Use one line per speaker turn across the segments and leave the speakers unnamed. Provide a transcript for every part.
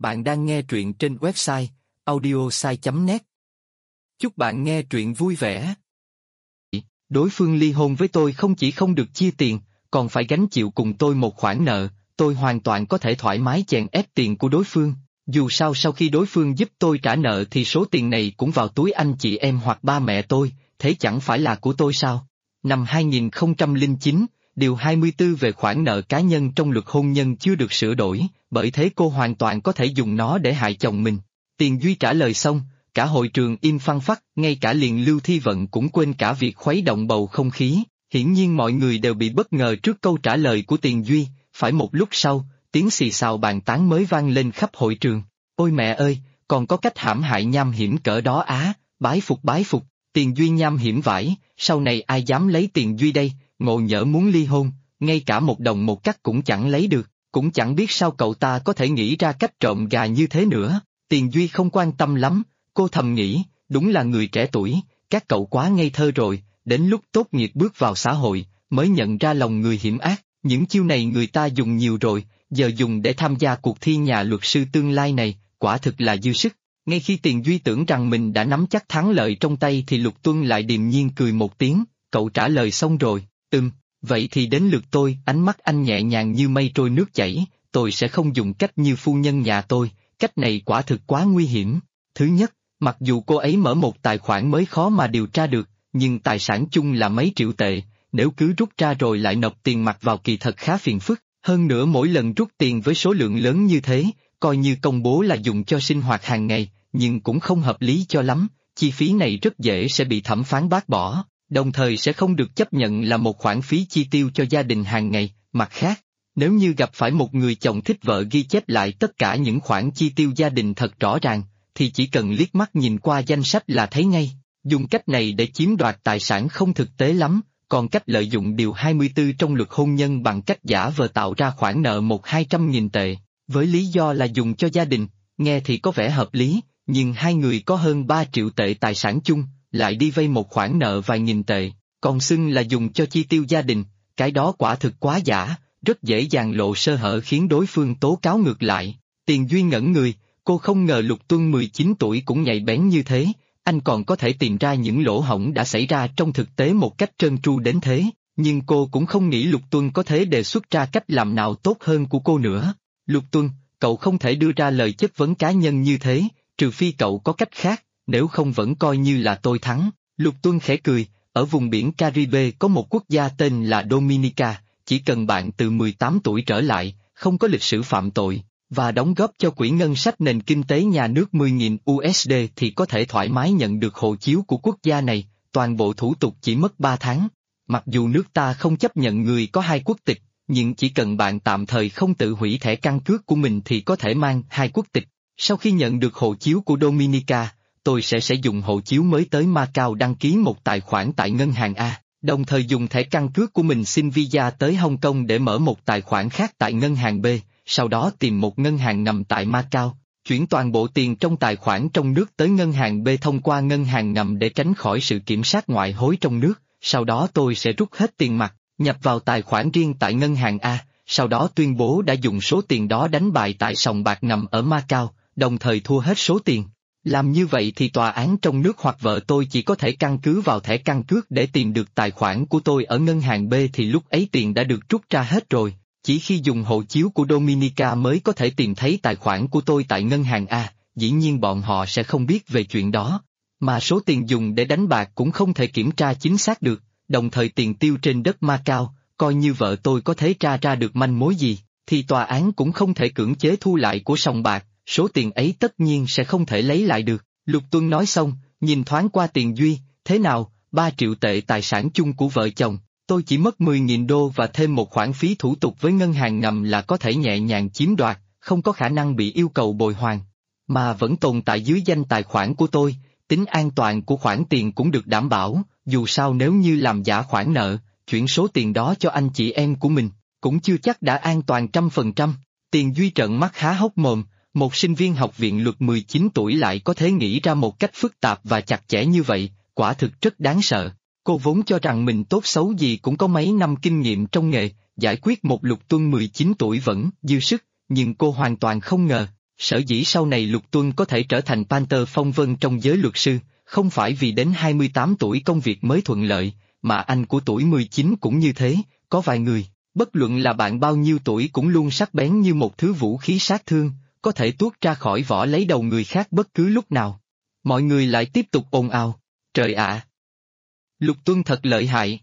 Bạn đang nghe truyện trên website audiosai.net. Chúc bạn nghe truyện vui vẻ. Đối phương ly hôn với tôi không chỉ không được chia tiền, còn phải gánh chịu cùng tôi một khoản nợ. Tôi hoàn toàn có thể thoải mái chèn ép tiền của đối phương. Dù sao sau khi đối phương giúp tôi trả nợ thì số tiền này cũng vào túi anh chị em hoặc ba mẹ tôi, thế chẳng phải là của tôi sao? Năm 2009, Điều 24 về khoản nợ cá nhân trong luật hôn nhân chưa được sửa đổi, bởi thế cô hoàn toàn có thể dùng nó để hại chồng mình. Tiền Duy trả lời xong, cả hội trường im phăng phắc, ngay cả liền Lưu Thi Vận cũng quên cả việc khuấy động bầu không khí. Hiển nhiên mọi người đều bị bất ngờ trước câu trả lời của Tiền Duy. Phải một lúc sau, tiếng xì xào bàn tán mới vang lên khắp hội trường. Ôi mẹ ơi, còn có cách hãm hại nham hiểm cỡ đó á, bái phục, Tiền Duy nham hiểm vãi, sau này ai dám lấy Tiền Duy đây, ngộ nhỡ muốn ly hôn, ngay cả một đồng một cắc cũng chẳng lấy được, cũng chẳng biết sao cậu ta có thể nghĩ ra cách trộm gà như thế nữa. Tiền Duy không quan tâm lắm, cô thầm nghĩ, đúng là người trẻ tuổi, các cậu quá ngây thơ rồi, đến lúc tốt nghiệp bước vào xã hội, mới nhận ra lòng người hiểm ác, những chiêu này người ta dùng nhiều rồi, giờ dùng để tham gia cuộc thi nhà luật sư tương lai này, quả thực là dư sức. Ngay khi Tiền Duy tưởng rằng mình đã nắm chắc thắng lợi trong tay thì Lục Tuân lại điềm nhiên cười một tiếng, cậu trả lời xong rồi, vậy thì đến lượt tôi, ánh mắt anh nhẹ nhàng như mây trôi nước chảy, tôi sẽ không dùng cách như phu nhân nhà tôi, cách này quả thực quá nguy hiểm. Thứ nhất, mặc dù cô ấy mở một tài khoản mới khó mà điều tra được, nhưng tài sản chung là mấy triệu tệ, nếu cứ rút ra rồi lại nộp tiền mặt vào kỳ thật khá phiền phức, hơn nữa mỗi lần rút tiền với số lượng lớn như thế, coi như công bố là dùng cho sinh hoạt hàng ngày, nhưng cũng không hợp lý cho lắm, chi phí này rất dễ sẽ bị thẩm phán bác bỏ. Đồng thời sẽ không được chấp nhận là một khoản phí chi tiêu cho gia đình hàng ngày. Mặt khác, nếu như gặp phải một người chồng thích vợ ghi chép lại tất cả những khoản chi tiêu gia đình thật rõ ràng, thì chỉ cần liếc mắt nhìn qua danh sách là thấy ngay. Dùng cách này để chiếm đoạt tài sản không thực tế lắm, còn cách lợi dụng điều 24 trong luật hôn nhân bằng cách giả vờ tạo ra khoản nợ 100-200 nghìn tệ, với lý do là dùng cho gia đình, nghe thì có vẻ hợp lý, nhưng hai người có hơn 3 triệu tệ tài sản chung, lại đi vay một khoản nợ vài nghìn tệ, còn xưng là dùng cho chi tiêu gia đình, cái đó quả thực quá giả, rất dễ dàng lộ sơ hở khiến đối phương tố cáo ngược lại. Tiền Duy ngẩn người, cô không ngờ Lục Tuân 19 tuổi cũng nhạy bén như thế, anh còn có thể tìm ra những lỗ hổng đã xảy ra trong thực tế một cách trơn tru đến thế, nhưng cô cũng không nghĩ Lục Tuân có thể đề xuất ra cách làm nào tốt hơn của cô nữa. Lục Tuân, cậu không thể đưa ra lời chất vấn cá nhân như thế, trừ phi cậu có cách khác. Nếu không vẫn coi như là tôi thắng. Lục Tuân khẽ cười, ở vùng biển Caribe có một quốc gia tên là Dominica, chỉ cần bạn từ 18 tuổi trở lại, không có lịch sử phạm tội, và đóng góp cho quỹ ngân sách nền kinh tế nhà nước 10.000 USD thì có thể thoải mái nhận được hộ chiếu của quốc gia này, toàn bộ thủ tục chỉ mất 3 tháng. Mặc dù nước ta không chấp nhận người có hai quốc tịch, nhưng chỉ cần bạn tạm thời không tự hủy thẻ căn cước của mình thì có thể mang hai quốc tịch. Sau khi nhận được hộ chiếu của Dominica, tôi sẽ dùng hộ chiếu mới tới Macau đăng ký một tài khoản tại ngân hàng A, đồng thời dùng thẻ căn cước của mình xin visa tới Hồng Kông để mở một tài khoản khác tại ngân hàng B, sau đó tìm một ngân hàng ngầm tại Macau, chuyển toàn bộ tiền trong tài khoản trong nước tới ngân hàng B thông qua ngân hàng ngầm để tránh khỏi sự kiểm soát ngoại hối trong nước, sau đó tôi sẽ rút hết tiền mặt, nhập vào tài khoản riêng tại ngân hàng A, sau đó tuyên bố đã dùng số tiền đó đánh bài tại sòng bạc ngầm ở Macau, đồng thời thua hết số tiền. Làm như vậy thì tòa án trong nước hoặc vợ tôi chỉ có thể căn cứ vào thẻ căn cước để tìm được tài khoản của tôi ở ngân hàng B thì lúc ấy tiền đã được rút ra hết rồi, chỉ khi dùng hộ chiếu của Dominica mới có thể tìm thấy tài khoản của tôi tại ngân hàng A, dĩ nhiên bọn họ sẽ không biết về chuyện đó, mà số tiền dùng để đánh bạc cũng không thể kiểm tra chính xác được, đồng thời tiền tiêu trên đất Macau, coi như vợ tôi có thể tra ra được manh mối gì, thì tòa án cũng không thể cưỡng chế thu lại của sòng bạc. Số tiền ấy tất nhiên sẽ không thể lấy lại được. Lục Tuân nói xong, nhìn thoáng qua Tiền Duy, thế nào, 3 triệu tệ tài sản chung của vợ chồng, tôi chỉ mất 10.000 đô và thêm một khoản phí thủ tục với ngân hàng ngầm là có thể nhẹ nhàng chiếm đoạt, không có khả năng bị yêu cầu bồi hoàn. Mà vẫn tồn tại dưới danh tài khoản của tôi, tính an toàn của khoản tiền cũng được đảm bảo, dù sao nếu như làm giả khoản nợ, chuyển số tiền đó cho anh chị em của mình, cũng chưa chắc đã an toàn 100%. Tiền Duy trợn mắt há hốc mồm. Một sinh viên học viện luật 19 tuổi lại có thể nghĩ ra một cách phức tạp và chặt chẽ như vậy, quả thực rất đáng sợ. Cô vốn cho rằng mình tốt xấu gì cũng có mấy năm kinh nghiệm trong nghề, giải quyết một Lục Tuân 19 tuổi vẫn dư sức, nhưng cô hoàn toàn không ngờ, Sở dĩ sau này Lục Tuân có thể trở thành Panther phong vân trong giới luật sư, không phải vì đến 28 tuổi công việc mới thuận lợi, mà anh của tuổi 19 cũng như thế, có vài người, bất luận là bạn bao nhiêu tuổi cũng luôn sắc bén như một thứ vũ khí sát thương, có thể tuốt ra khỏi vỏ lấy đầu người khác bất cứ lúc nào. Mọi người lại tiếp tục ồn ào, trời ạ! Lục Tuân thật lợi hại.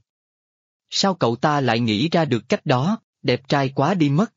Sao cậu ta lại nghĩ ra được cách đó, đẹp trai quá đi mất.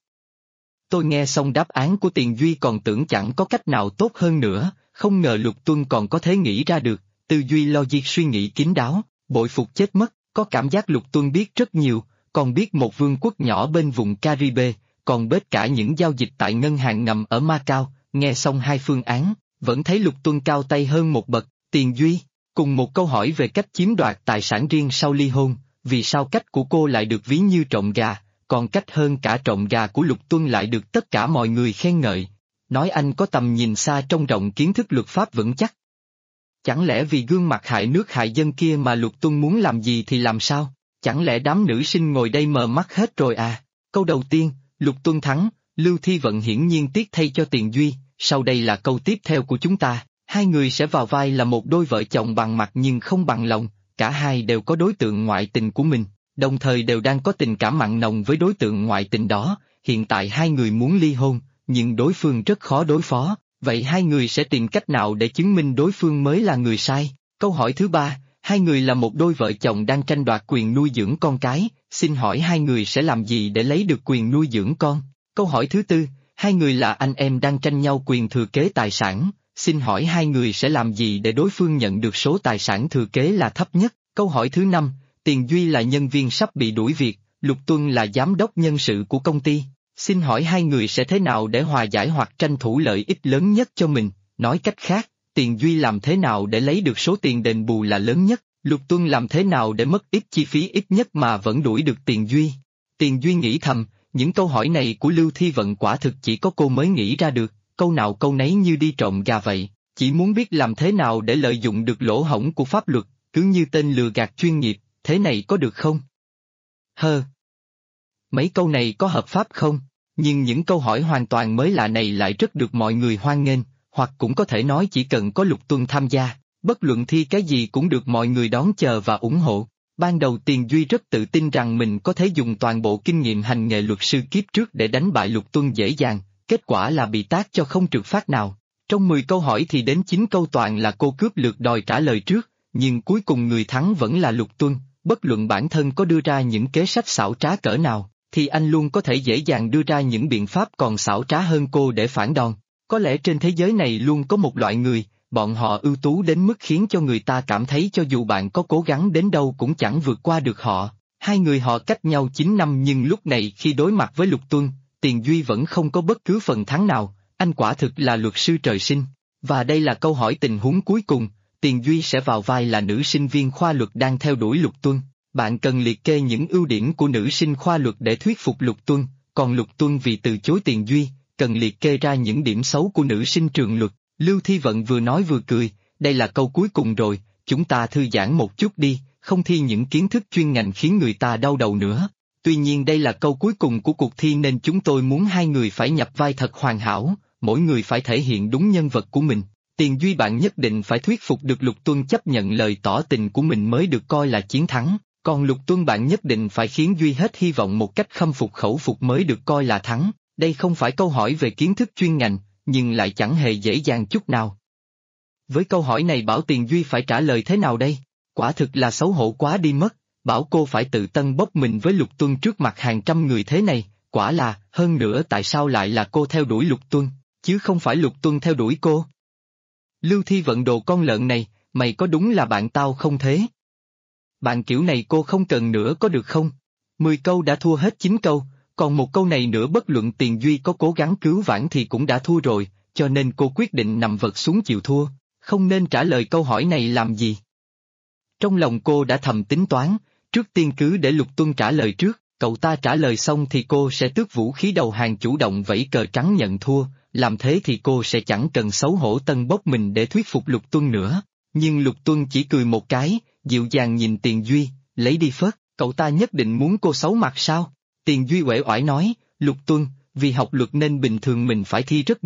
Tôi nghe xong đáp án của Tiền Duy còn tưởng chẳng có cách nào tốt hơn nữa, không ngờ Lục Tuân còn có thể nghĩ ra được, tư duy logic suy nghĩ kín đáo, bội phục chết mất, có cảm giác Lục Tuân biết rất nhiều, còn biết một vương quốc nhỏ bên vùng Caribe, còn biết cả những giao dịch tại ngân hàng ngầm ở Macau, nghe xong hai phương án, vẫn thấy Lục Tuân cao tay hơn một bậc. Tiền Duy, cùng một câu hỏi về cách chiếm đoạt tài sản riêng sau ly hôn, vì sao cách của cô lại được ví như trộm gà, còn cách hơn cả trộm gà của Lục Tuân lại được tất cả mọi người khen ngợi. Nói anh có tầm nhìn xa trông rộng, kiến thức luật pháp vững chắc. Chẳng lẽ vì gương mặt hại nước hại dân kia mà Lục Tuân muốn làm gì thì làm sao? Chẳng lẽ đám nữ sinh ngồi đây mờ mắt hết rồi à? Câu đầu tiên, Lục Tuân thắng, Lưu Thi Vận hiển nhiên tiếc thay cho Tiền Duy, sau đây là câu tiếp theo của chúng ta. Hai người sẽ vào vai là một đôi vợ chồng bằng mặt nhưng không bằng lòng, cả hai đều có đối tượng ngoại tình của mình, đồng thời đều đang có tình cảm mặn nồng với đối tượng ngoại tình đó, hiện tại hai người muốn ly hôn, nhưng đối phương rất khó đối phó, vậy hai người sẽ tìm cách nào để chứng minh đối phương mới là người sai? Câu hỏi thứ ba, hai người là một đôi vợ chồng đang tranh đoạt quyền nuôi dưỡng con cái, xin hỏi hai người sẽ làm gì để lấy được quyền nuôi dưỡng con? Câu hỏi thứ tư, hai người là anh em đang tranh nhau quyền thừa kế tài sản. Xin hỏi hai người sẽ làm gì để đối phương nhận được số tài sản thừa kế là thấp nhất? Câu hỏi thứ năm, Tiền Duy là nhân viên sắp bị đuổi việc, Lục Tuân là giám đốc nhân sự của công ty. Xin hỏi hai người sẽ thế nào để hòa giải hoặc tranh thủ lợi ích lớn nhất cho mình? Nói cách khác, Tiền Duy làm thế nào để lấy được số tiền đền bù là lớn nhất? Lục Tuân làm thế nào để mất ít chi phí ít nhất mà vẫn đuổi được Tiền Duy? Tiền Duy nghĩ thầm, những câu hỏi này của Lưu Thi Vận quả thực chỉ có cô mới nghĩ ra được. Câu nào câu nấy như đi trộm gà vậy, chỉ muốn biết làm thế nào để lợi dụng được lỗ hổng của pháp luật, cứ như tên lừa gạt chuyên nghiệp, thế này có được không? Mấy câu này có hợp pháp không? Nhưng những câu hỏi hoàn toàn mới lạ này lại rất được mọi người hoan nghênh, hoặc cũng có thể nói chỉ cần có Lục Tuân tham gia, bất luận thi cái gì cũng được mọi người đón chờ và ủng hộ. Ban đầu Tiền Duy rất tự tin rằng mình có thể dùng toàn bộ kinh nghiệm hành nghề luật sư kiếp trước để đánh bại Lục Tuân dễ dàng. Kết quả là bị tát cho không trượt phát nào. Trong 10 câu hỏi thì đến 9 câu toàn là cô cướp lượt đòi trả lời trước, nhưng cuối cùng người thắng vẫn là Lục Tuân, bất luận bản thân có đưa ra những kế sách xảo trá cỡ nào, thì anh luôn có thể dễ dàng đưa ra những biện pháp còn xảo trá hơn cô để phản đòn. Có lẽ trên thế giới này luôn có một loại người, bọn họ ưu tú đến mức khiến cho người ta cảm thấy cho dù bạn có cố gắng đến đâu cũng chẳng vượt qua được họ. Hai người họ cách nhau 9 năm nhưng lúc này khi đối mặt với Lục Tuân, Tiền Duy vẫn không có bất cứ phần thắng nào, anh quả thực là luật sư trời sinh. Và đây là câu hỏi tình huống cuối cùng, Tiền Duy sẽ vào vai là nữ sinh viên khoa luật đang theo đuổi Lục Tuân. Bạn cần liệt kê những ưu điểm của nữ sinh khoa luật để thuyết phục Lục Tuân, còn Lục Tuân vì từ chối Tiền Duy, cần liệt kê ra những điểm xấu của nữ sinh trường luật. Lưu Thi Vận vừa nói vừa cười, đây là câu cuối cùng rồi, chúng ta thư giãn một chút đi, không thi những kiến thức chuyên ngành khiến người ta đau đầu nữa. Tuy nhiên đây là câu cuối cùng của cuộc thi nên chúng tôi muốn hai người phải nhập vai thật hoàn hảo, mỗi người phải thể hiện đúng nhân vật của mình. Tiền Duy bạn nhất định phải thuyết phục được Lục Tuân chấp nhận lời tỏ tình của mình mới được coi là chiến thắng, còn Lục Tuân bạn nhất định phải khiến Duy hết hy vọng một cách khâm phục khẩu phục mới được coi là thắng. Đây không phải câu hỏi về kiến thức chuyên ngành, nhưng lại chẳng hề dễ dàng chút nào. Với câu hỏi này bảo Tiền Duy phải trả lời thế nào đây? Quả thực là xấu hổ quá đi mất. Bảo cô phải tự tân bốc mình với Lục Tuân trước mặt hàng trăm người thế này, quả là, hơn nữa tại sao lại là cô theo đuổi Lục Tuân, chứ không phải Lục Tuân theo đuổi cô? Lưu Thi Vận đồ con lợn này, mày có đúng là bạn tao không thế? Bạn kiểu này cô không cần nữa có được không? 10 câu đã thua hết 9 câu, còn một câu này nữa bất luận Tiền Duy có cố gắng cứu vãn thì cũng đã thua rồi, cho nên cô quyết định nằm vật xuống chịu thua, không nên trả lời câu hỏi này làm gì. Trong lòng cô đã thầm tính toán, trước tiên cứ để Lục Tuân trả lời trước, cậu ta trả lời xong thì cô sẽ tước vũ khí đầu hàng chủ động vẫy cờ trắng nhận thua, làm thế thì cô sẽ chẳng cần xấu hổ tân bốc mình để thuyết phục Lục Tuân nữa. Nhưng Lục Tuân chỉ cười một cái, dịu dàng nhìn Tiền Duy, lấy đi phớt, cậu ta nhất định muốn cô xấu mặt sao? Tiền Duy uể oải nói, Lục Tuân, vì học luật nên bình thường mình phải thi rất nhiều,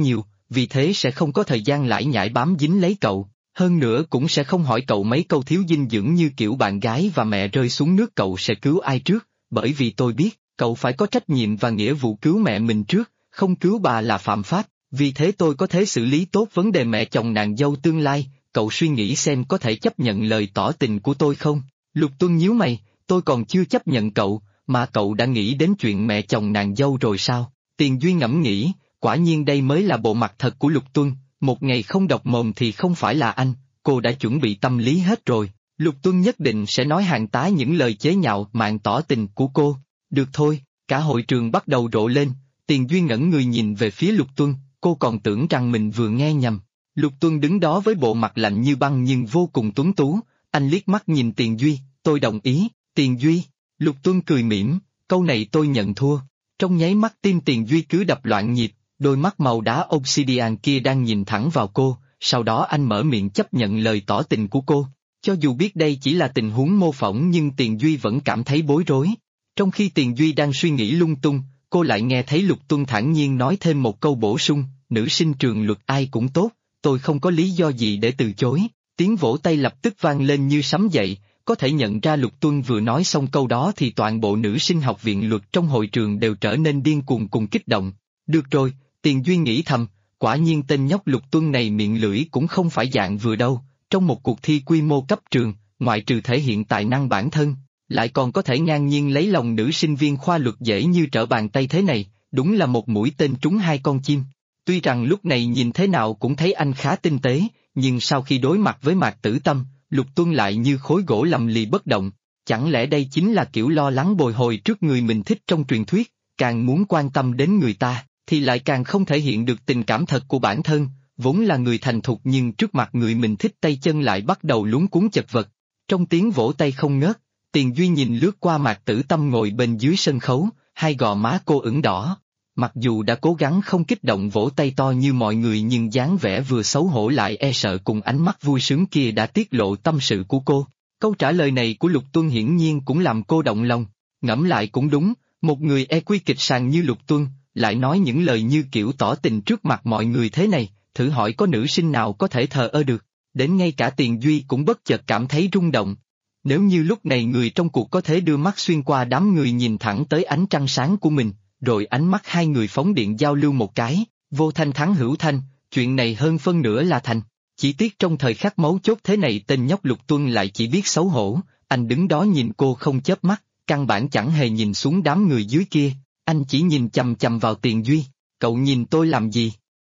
vì thế sẽ không có thời gian lải nhải bám dính lấy cậu, hơn nữa cũng sẽ không hỏi cậu mấy câu thiếu dinh dưỡng như kiểu bạn gái và mẹ rơi xuống nước cậu sẽ cứu ai trước, bởi vì tôi biết, cậu phải có trách nhiệm và nghĩa vụ cứu mẹ mình trước, không cứu bà là phạm pháp, vì thế tôi có thể xử lý tốt vấn đề mẹ chồng nàng dâu tương lai, cậu suy nghĩ xem có thể chấp nhận lời tỏ tình của tôi không? Lục Tuân nhíu mày, tôi còn chưa chấp nhận cậu, mà cậu đã nghĩ đến chuyện mẹ chồng nàng dâu rồi sao? Tiền Duy ngẫm nghĩ, quả nhiên đây mới là bộ mặt thật của Lục Tuân, một ngày không đọc mồm thì không phải là anh, cô đã chuẩn bị tâm lý hết rồi, Lục Tuân nhất định sẽ nói hàng tá những lời chế nhạo mạn tỏ tình của cô. Được thôi, cả hội trường bắt đầu rộ lên, Tiền Duy ngẩng người nhìn về phía Lục Tuân, cô còn tưởng rằng mình vừa nghe nhầm. Lục Tuân đứng đó với bộ mặt lạnh như băng nhưng vô cùng tuấn tú, anh liếc mắt nhìn Tiền Duy, tôi đồng ý, Tiền Duy. Lục Tuân cười mỉm, câu này tôi nhận thua. Trong nháy mắt tim Tiền Duy cứ đập loạn nhịp, đôi mắt màu đá obsidian kia đang nhìn thẳng vào cô, sau đó anh mở miệng chấp nhận lời tỏ tình của cô. Cho dù biết đây chỉ là tình huống mô phỏng nhưng Tiền Duy vẫn cảm thấy bối rối. Trong khi Tiền Duy đang suy nghĩ lung tung, cô lại nghe thấy Lục Tuân thản nhiên nói thêm một câu bổ sung, nữ sinh trường luật ai cũng tốt, tôi không có lý do gì để từ chối. Tiếng vỗ tay lập tức vang lên như sấm dậy, có thể nhận ra Lục Tuân vừa nói xong câu đó thì toàn bộ nữ sinh học viện luật trong hội trường đều trở nên điên cuồng cùng kích động. Được rồi, Tiền Duy nghĩ thầm, quả nhiên tên nhóc Lục Tuân này miệng lưỡi cũng không phải dạng vừa đâu, trong một cuộc thi quy mô cấp trường, ngoại trừ thể hiện tài năng bản thân, lại còn có thể ngang nhiên lấy lòng nữ sinh viên khoa luật dễ như trở bàn tay thế này, đúng là một mũi tên trúng hai con chim. Tuy rằng lúc này nhìn thế nào cũng thấy anh khá tinh tế, nhưng sau khi đối mặt với Mạc Tử Tâm, Lục Tuân lại như khối gỗ lầm lì bất động, chẳng lẽ đây chính là kiểu lo lắng bồi hồi trước người mình thích trong truyền thuyết, càng muốn quan tâm đến người ta, thì lại càng không thể hiện được tình cảm thật của bản thân, vốn là người thành thục nhưng trước mặt người mình thích tay chân lại bắt đầu luống cuống chật vật. Trong tiếng vỗ tay không ngớt, Tiền Duy nhìn lướt qua Mạc Tử Tâm ngồi bên dưới sân khấu, hai gò má cô ửng đỏ. Mặc dù đã cố gắng không kích động vỗ tay to như mọi người nhưng dáng vẻ vừa xấu hổ lại e sợ cùng ánh mắt vui sướng kia đã tiết lộ tâm sự của cô. Câu trả lời này của Lục Tuân hiển nhiên cũng làm cô động lòng. Ngẫm lại cũng đúng, một người EQ kịch sàng như Lục Tuân, lại nói những lời như kiểu tỏ tình trước mặt mọi người thế này, thử hỏi có nữ sinh nào có thể thờ ơ được, đến ngay cả Tiền Duy cũng bất chợt cảm thấy rung động. Nếu như lúc này người trong cuộc có thể đưa mắt xuyên qua đám người nhìn thẳng tới ánh trăng sáng của mình, rồi ánh mắt hai người phóng điện giao lưu một cái, vô thanh thắng hữu thanh, chuyện này hơn phân nửa là thành. Chỉ tiếc trong thời khắc mấu chốt thế này tên nhóc Lục Tuân lại chỉ biết xấu hổ, anh đứng đó nhìn cô không chớp mắt, căn bản chẳng hề nhìn xuống đám người dưới kia, anh chỉ nhìn chằm chằm vào Tiền Duy, cậu nhìn tôi làm gì?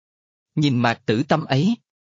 Nhìn Mạc Tử Tâm ấy.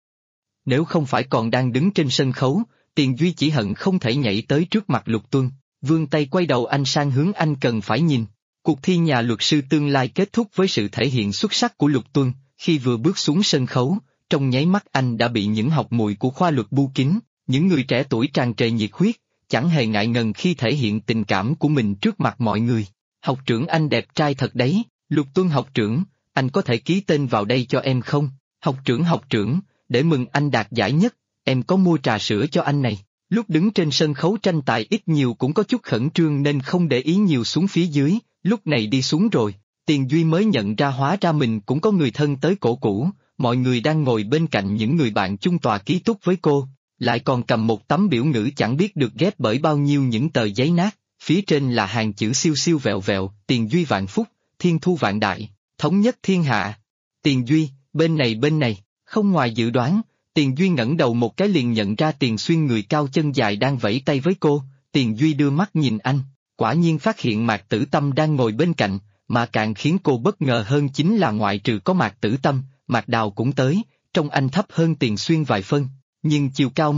Nếu không phải còn đang đứng trên sân khấu, Tiền Duy chỉ hận không thể nhảy tới trước mặt Lục Tuân, vươn tay quay đầu anh sang hướng anh cần phải nhìn. Cuộc thi nhà luật sư tương lai kết thúc với sự thể hiện xuất sắc của Lục Tuân, khi vừa bước xuống sân khấu, trong nháy mắt anh đã bị những học mùi của khoa luật bu kín, những người trẻ tuổi tràn trề nhiệt huyết, chẳng hề ngại ngần khi thể hiện tình cảm của mình trước mặt mọi người. Học trưởng anh đẹp trai thật đấy, Lục Tuân học trưởng, anh có thể ký tên vào đây cho em không? Học trưởng, để mừng anh đạt giải nhất, em có mua trà sữa cho anh này. Lúc đứng trên sân khấu tranh tài ít nhiều cũng có chút khẩn trương nên không để ý nhiều xuống phía dưới, lúc này đi xuống rồi, Tiền Duy mới nhận ra hóa ra mình cũng có người thân tới cổ vũ, mọi người đang ngồi bên cạnh những người bạn chung tòa ký túc với cô, lại còn cầm một tấm biểu ngữ chẳng biết được ghép bởi bao nhiêu những tờ giấy nát, phía trên là hàng chữ siêu siêu vẹo vẹo, Tiền Duy vạn phúc, thiên thu vạn đại, thống nhất thiên hạ. Tiền Duy, bên này, không ngoài dự đoán, Tiền Duy ngẩng đầu một cái liền nhận ra Tiền Xuyên người cao chân dài đang vẫy tay với cô, Tiền Duy đưa mắt nhìn anh, quả nhiên phát hiện Mạc Tử Tâm đang ngồi bên cạnh, mà càng khiến cô bất ngờ hơn chính là ngoại trừ có Mạc Tử Tâm, Mạc Đào cũng tới, trông anh thấp hơn Tiền Xuyên vài phân, nhưng chiều cao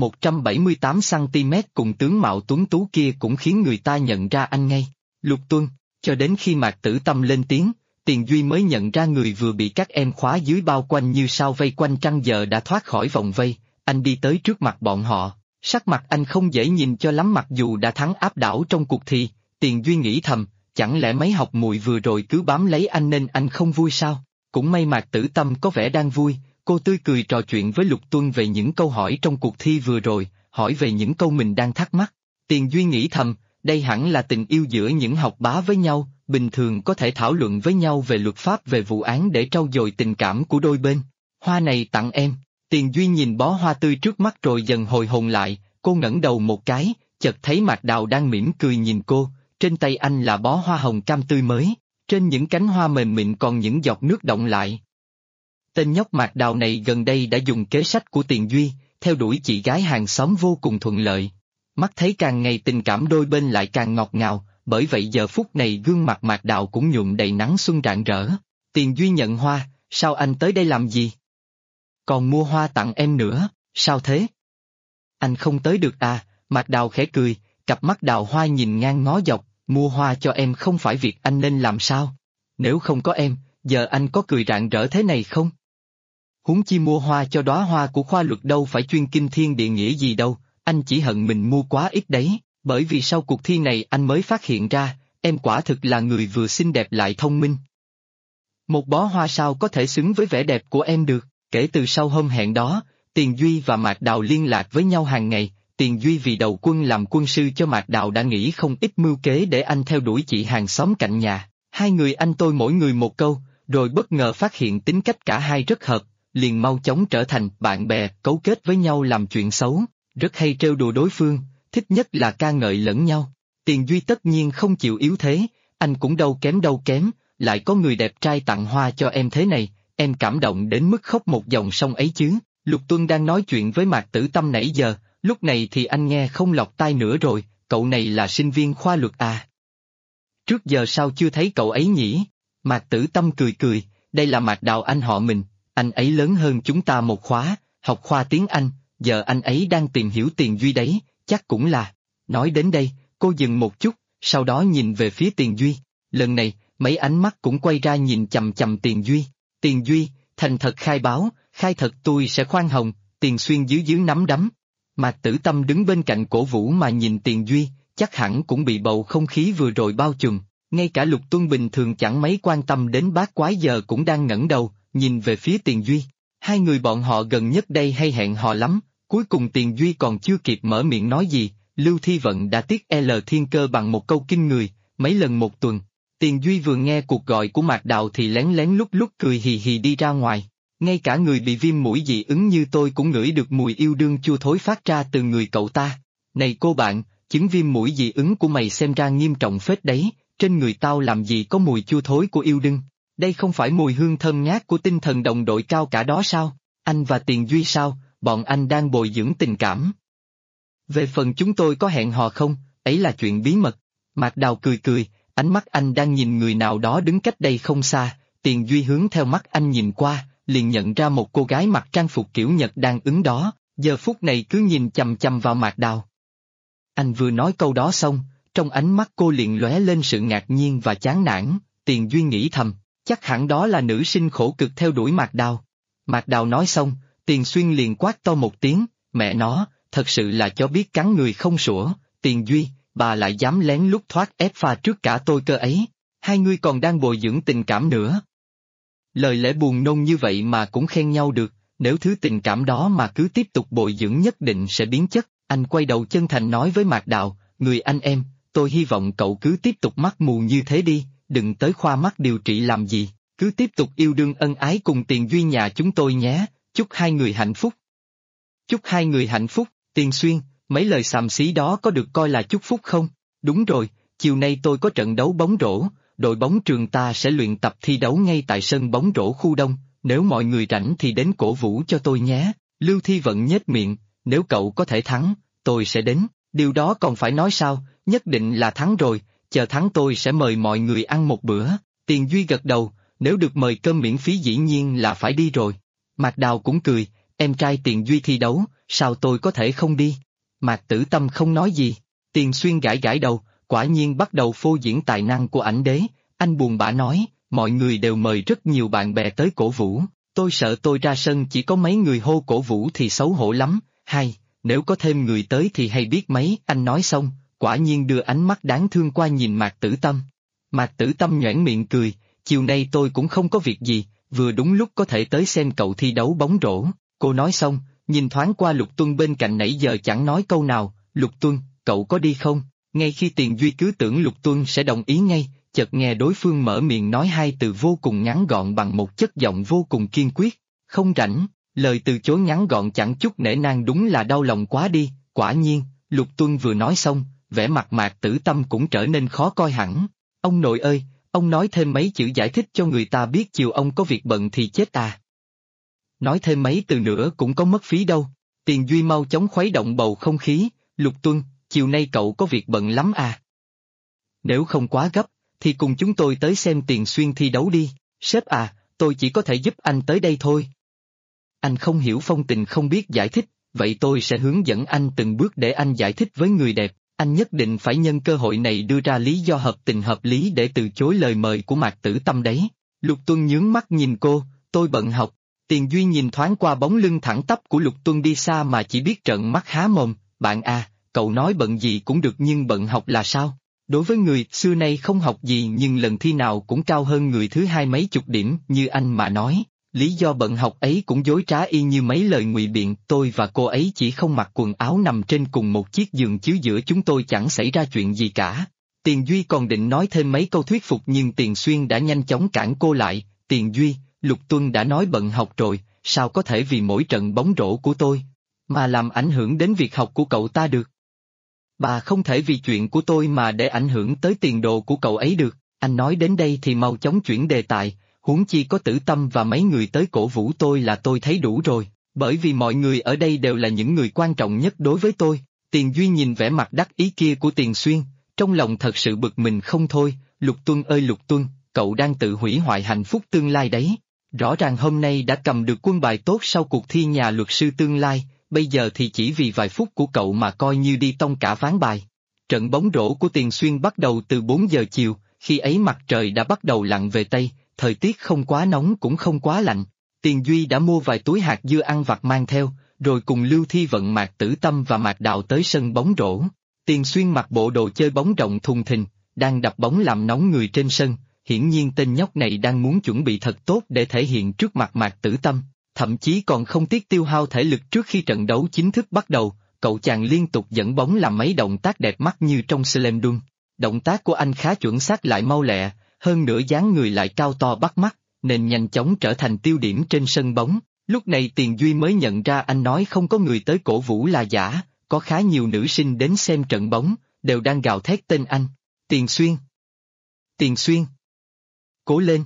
178cm cùng tướng mạo tuấn tú kia cũng khiến người ta nhận ra anh ngay. Lục Tuân, cho đến khi Mạc Tử Tâm lên tiếng, Tiền Duy mới nhận ra người vừa bị các em khóa dưới bao quanh như sao vây quanh trăng giờ đã thoát khỏi vòng vây, anh đi tới trước mặt bọn họ, sắc mặt anh không dễ nhìn cho lắm mặc dù đã thắng áp đảo trong cuộc thi. Tiền Duy nghĩ thầm, chẳng lẽ mấy học muội vừa rồi cứ bám lấy anh nên anh không vui sao? Cũng may Mạc Tử Tâm có vẻ đang vui, cô tươi cười trò chuyện với Lục Tuân về những câu hỏi trong cuộc thi vừa rồi, hỏi về những câu mình đang thắc mắc. Tiền Duy nghĩ thầm, đây hẳn là tình yêu giữa những học bá với nhau, bình thường có thể thảo luận với nhau về luật pháp về vụ án để trau dồi tình cảm của đôi bên. Hoa này tặng em. Tiền Duy nhìn bó hoa tươi trước mắt rồi dần hồi hồn lại, cô ngẩng đầu một cái, chợt thấy Mạc Đào đang mỉm cười nhìn cô, trên tay anh là bó hoa hồng cam tươi mới, trên những cánh hoa mềm mịn còn những giọt nước đọng lại. Tên nhóc Mạc Đào này gần đây đã dùng kế sách của Tiền Duy, theo đuổi chị gái hàng xóm vô cùng thuận lợi. Mắt thấy càng ngày tình cảm đôi bên lại càng ngọt ngào, bởi vậy giờ phút này gương mặt Mạc Đào cũng nhuộm đầy nắng xuân rạng rỡ. Tiền Duy nhận hoa, sao anh tới đây làm gì? Còn mua hoa tặng em nữa, sao thế? Anh không tới được à? Mạc Đào khẽ cười, cặp mắt đào hoa nhìn ngang ngó dọc, mua hoa cho em không phải việc anh nên làm sao? Nếu không có em, giờ anh có cười rạng rỡ thế này không? Huống chi mua hoa cho đóa hoa của khoa luật đâu phải chuyên kinh thiên địa nghĩa gì đâu, anh chỉ hận mình mua quá ít đấy, bởi vì sau cuộc thi này anh mới phát hiện ra, em quả thực là người vừa xinh đẹp lại thông minh. Một bó hoa sao có thể xứng với vẻ đẹp của em được? Kể từ sau hôm hẹn đó, Tiền Duy và Mạc Đào liên lạc với nhau hàng ngày. Tiền Duy vì đầu quân làm quân sư cho Mạc Đào đã nghĩ không ít mưu kế để anh theo đuổi chị hàng xóm cạnh nhà. Hai người anh tôi mỗi người một câu, rồi bất ngờ phát hiện tính cách cả hai rất hợp, liền mau chóng trở thành bạn bè, cấu kết với nhau làm chuyện xấu, rất hay trêu đùa đối phương, thích nhất là ca ngợi lẫn nhau. Tiền Duy tất nhiên không chịu yếu thế, anh cũng đâu kém, lại có người đẹp trai tặng hoa cho em thế này, em cảm động đến mức khóc một dòng sông ấy chứ. Lục Tuân đang nói chuyện với Mạc Tử Tâm nãy giờ, lúc này thì anh nghe không lọt tai nữa rồi, cậu này là sinh viên khoa luật à? Trước giờ sao chưa thấy cậu ấy nhỉ? Mạc Tử Tâm cười, đây là Mạc Đào anh họ mình, anh ấy lớn hơn chúng ta một khóa, học khoa tiếng Anh, giờ anh ấy đang tìm hiểu Tiền Duy đấy, chắc cũng là. Nói đến đây, cô dừng một chút, sau đó nhìn về phía Tiền Duy, lần này, mấy ánh mắt cũng quay ra nhìn chằm chằm Tiền Duy. Tiền Duy, thành thật khai báo, khai thật tôi sẽ khoan hồng. Tiền Xuyên dưới nắm đấm. Mạc Tử Tâm đứng bên cạnh cổ vũ mà nhìn Tiền Duy, chắc hẳn cũng bị bầu không khí vừa rồi bao trùm. Ngay cả Lục Tuân bình thường chẳng mấy quan tâm đến bát quái giờ cũng đang ngẩng đầu, nhìn về phía Tiền Duy. Hai người bọn họ gần nhất đây hay hẹn hò lắm, cuối cùng Tiền Duy còn chưa kịp mở miệng nói gì, Lưu Thi Vận đã tiết L Thiên Cơ bằng một câu kinh người, mấy lần một tuần. Tiền Duy vừa nghe cuộc gọi của Mạc Đào thì lén lén lúc cười hì hì đi ra ngoài. Ngay cả người bị viêm mũi dị ứng như tôi cũng ngửi được mùi yêu đương chua thối phát ra từ người cậu ta. Này cô bạn, chứng viêm mũi dị ứng của mày xem ra nghiêm trọng phết đấy, trên người tao làm gì có mùi chua thối của yêu đương. Đây không phải mùi hương thơm ngát của tinh thần đồng đội cao cả đó sao? Anh và Tiền Duy sao, bọn anh đang bồi dưỡng tình cảm. Về phần chúng tôi có hẹn hò không, ấy là chuyện bí mật. Mạc Đào cười, ánh mắt anh đang nhìn người nào đó đứng cách đây không xa, Tiền Duy hướng theo mắt anh nhìn qua, liền nhận ra một cô gái mặc trang phục kiểu Nhật đang đứng đó, giờ phút này cứ nhìn chằm chằm vào Mạc Đào. Anh vừa nói câu đó xong, trong ánh mắt cô liền lóe lên sự ngạc nhiên và chán nản, Tiền Duy nghĩ thầm, chắc hẳn đó là nữ sinh khổ cực theo đuổi Mạc Đào. Mạc Đào nói xong, Tiền Xuyên liền quát to một tiếng, mẹ nó, thật sự là chó biết cắn người không sủa, Tiền Duy, bà lại dám lén lút thoát ép pha trước cả tôi cơ ấy, hai ngươi còn đang bồi dưỡng tình cảm nữa. Lời lẽ buồn nôn như vậy mà cũng khen nhau được, nếu thứ tình cảm đó mà cứ tiếp tục bồi dưỡng nhất định sẽ biến chất. Anh quay đầu chân thành nói với Mạc Đào, người anh em, tôi hy vọng cậu cứ tiếp tục mắt mù như thế đi, đừng tới khoa mắt điều trị làm gì, cứ tiếp tục yêu đương ân ái cùng Tiền Duy nhà chúng tôi nhé, chúc hai người hạnh phúc. Chúc hai người hạnh phúc, Tiền Xuyên, mấy lời xàm xí đó có được coi là chúc phúc không? Đúng rồi, chiều nay tôi có trận đấu bóng rổ. Đội bóng trường ta sẽ luyện tập thi đấu ngay tại sân bóng rổ khu đông, nếu mọi người rảnh thì đến cổ vũ cho tôi nhé. Lưu Thi Vận nhếch miệng, nếu cậu có thể thắng, tôi sẽ đến, điều đó còn phải nói sao, nhất định là thắng rồi, chờ thắng tôi sẽ mời mọi người ăn một bữa. Tiền Duy gật đầu, nếu được mời cơm miễn phí dĩ nhiên là phải đi rồi. Mạc Đào cũng cười, em trai Tiền Duy thi đấu, sao tôi có thể không đi? Mạc Tử Tâm không nói gì, Tiền Xuyên gãi đầu. Quả nhiên bắt đầu phô diễn tài năng của ảnh đế, anh buồn bã nói, mọi người đều mời rất nhiều bạn bè tới cổ vũ, tôi sợ tôi ra sân chỉ có mấy người hô cổ vũ thì xấu hổ lắm, hay, nếu có thêm người tới thì hay biết mấy. Anh nói xong, quả nhiên đưa ánh mắt đáng thương qua nhìn Mạc Tử Tâm. Mạc Tử Tâm nhoẻn miệng cười, chiều nay tôi cũng không có việc gì, vừa đúng lúc có thể tới xem cậu thi đấu bóng rổ. Cô nói xong, nhìn thoáng qua Lục Tuân bên cạnh nãy giờ chẳng nói câu nào, Lục Tuân, cậu có đi không? Ngay khi Tiền Duy cứ tưởng Lục Tuân sẽ đồng ý ngay, chợt nghe đối phương mở miệng nói hai từ vô cùng ngắn gọn bằng một chất giọng vô cùng kiên quyết. Không rảnh, lời từ chối ngắn gọn chẳng chút nể nang đúng là đau lòng quá đi, quả nhiên, Lục Tuân vừa nói xong, vẻ mặt Mạc Tử Tâm cũng trở nên khó coi hẳn. Ông nội ơi, ông nói thêm mấy chữ giải thích cho người ta biết chiều ông có việc bận thì chết à. Nói thêm mấy từ nữa cũng có mất phí đâu. Tiền Duy mau chóng khuấy động bầu không khí, Lục Tuân, chiều nay cậu có việc bận lắm à. Nếu không quá gấp, thì cùng chúng tôi tới xem Tiền Xuyên thi đấu đi, sếp à, tôi chỉ có thể giúp anh tới đây thôi. Anh không hiểu phong tình không biết giải thích, vậy tôi sẽ hướng dẫn anh từng bước để anh giải thích với người đẹp, anh nhất định phải nhân cơ hội này đưa ra lý do hợp tình hợp lý để từ chối lời mời của Mạc Tử Tâm đấy. Lục Tuân nhướng mắt nhìn cô, tôi bận học. Tiền Duy nhìn thoáng qua bóng lưng thẳng tắp của Lục Tuân đi xa mà chỉ biết trợn mắt há mồm, bạn à, cậu nói bận gì cũng được nhưng bận học là sao? Đối với người xưa nay không học gì nhưng lần thi nào cũng cao hơn người thứ hai mấy chục điểm như anh mà nói, lý do bận học ấy cũng dối trá y như mấy lời ngụy biện, tôi và cô ấy chỉ không mặc quần áo nằm trên cùng một chiếc giường chứ giữa chúng tôi chẳng xảy ra chuyện gì cả. Tiền Duy còn định nói thêm mấy câu thuyết phục nhưng Tiền Xuyên đã nhanh chóng cản cô lại, Tiền Duy, Lục Tuân đã nói bận học rồi, sao có thể vì mỗi trận bóng rổ của tôi mà làm ảnh hưởng đến việc học của cậu ta được? Bà không thể vì chuyện của tôi mà để ảnh hưởng tới tiền đồ của cậu ấy được, anh nói đến đây thì mau chóng chuyển đề tài, huống chi có Tử Tâm và mấy người tới cổ vũ tôi là tôi thấy đủ rồi, bởi vì mọi người ở đây đều là những người quan trọng nhất đối với tôi. Tiền Duy nhìn vẻ mặt đắc ý kia của Tiền Xuyên, trong lòng thật sự bực mình không thôi, Lục Tuân ơi Lục Tuân, cậu đang tự hủy hoại hạnh phúc tương lai đấy. Rõ ràng hôm nay đã cầm được quân bài tốt sau cuộc thi nhà luật sư tương lai, bây giờ thì chỉ vì vài phút của cậu mà coi như đi tông cả ván bài. Trận bóng rổ của Tiền Xuyên bắt đầu từ 4 giờ chiều, khi ấy mặt trời đã bắt đầu lặn về Tây, thời tiết không quá nóng cũng không quá lạnh. Tiền Duy đã mua vài túi hạt dưa ăn vặt mang theo, rồi cùng Lưu Thi Vận Mạc Tử Tâm và Mạc Đạo tới sân bóng rổ. Tiền Xuyên mặc bộ đồ chơi bóng rộng thùng thình, đang đập bóng làm nóng người trên sân. Hiển nhiên tên nhóc này đang muốn chuẩn bị thật tốt để thể hiện trước mặt Mạc Tử Tâm, thậm chí còn không tiếc tiêu hao thể lực trước khi trận đấu chính thức bắt đầu, cậu chàng liên tục dẫn bóng làm mấy động tác đẹp mắt như trong Slam Dunk. Động tác của anh khá chuẩn xác lại mau lẹ, hơn nữa dáng người lại cao to bắt mắt, nên nhanh chóng trở thành tiêu điểm trên sân bóng. Lúc này Tiền Duy mới nhận ra anh nói không có người tới cổ vũ là giả, có khá nhiều nữ sinh đến xem trận bóng, đều đang gào thét tên anh. Tiền Xuyên! Tiền Xuyên! Cố lên!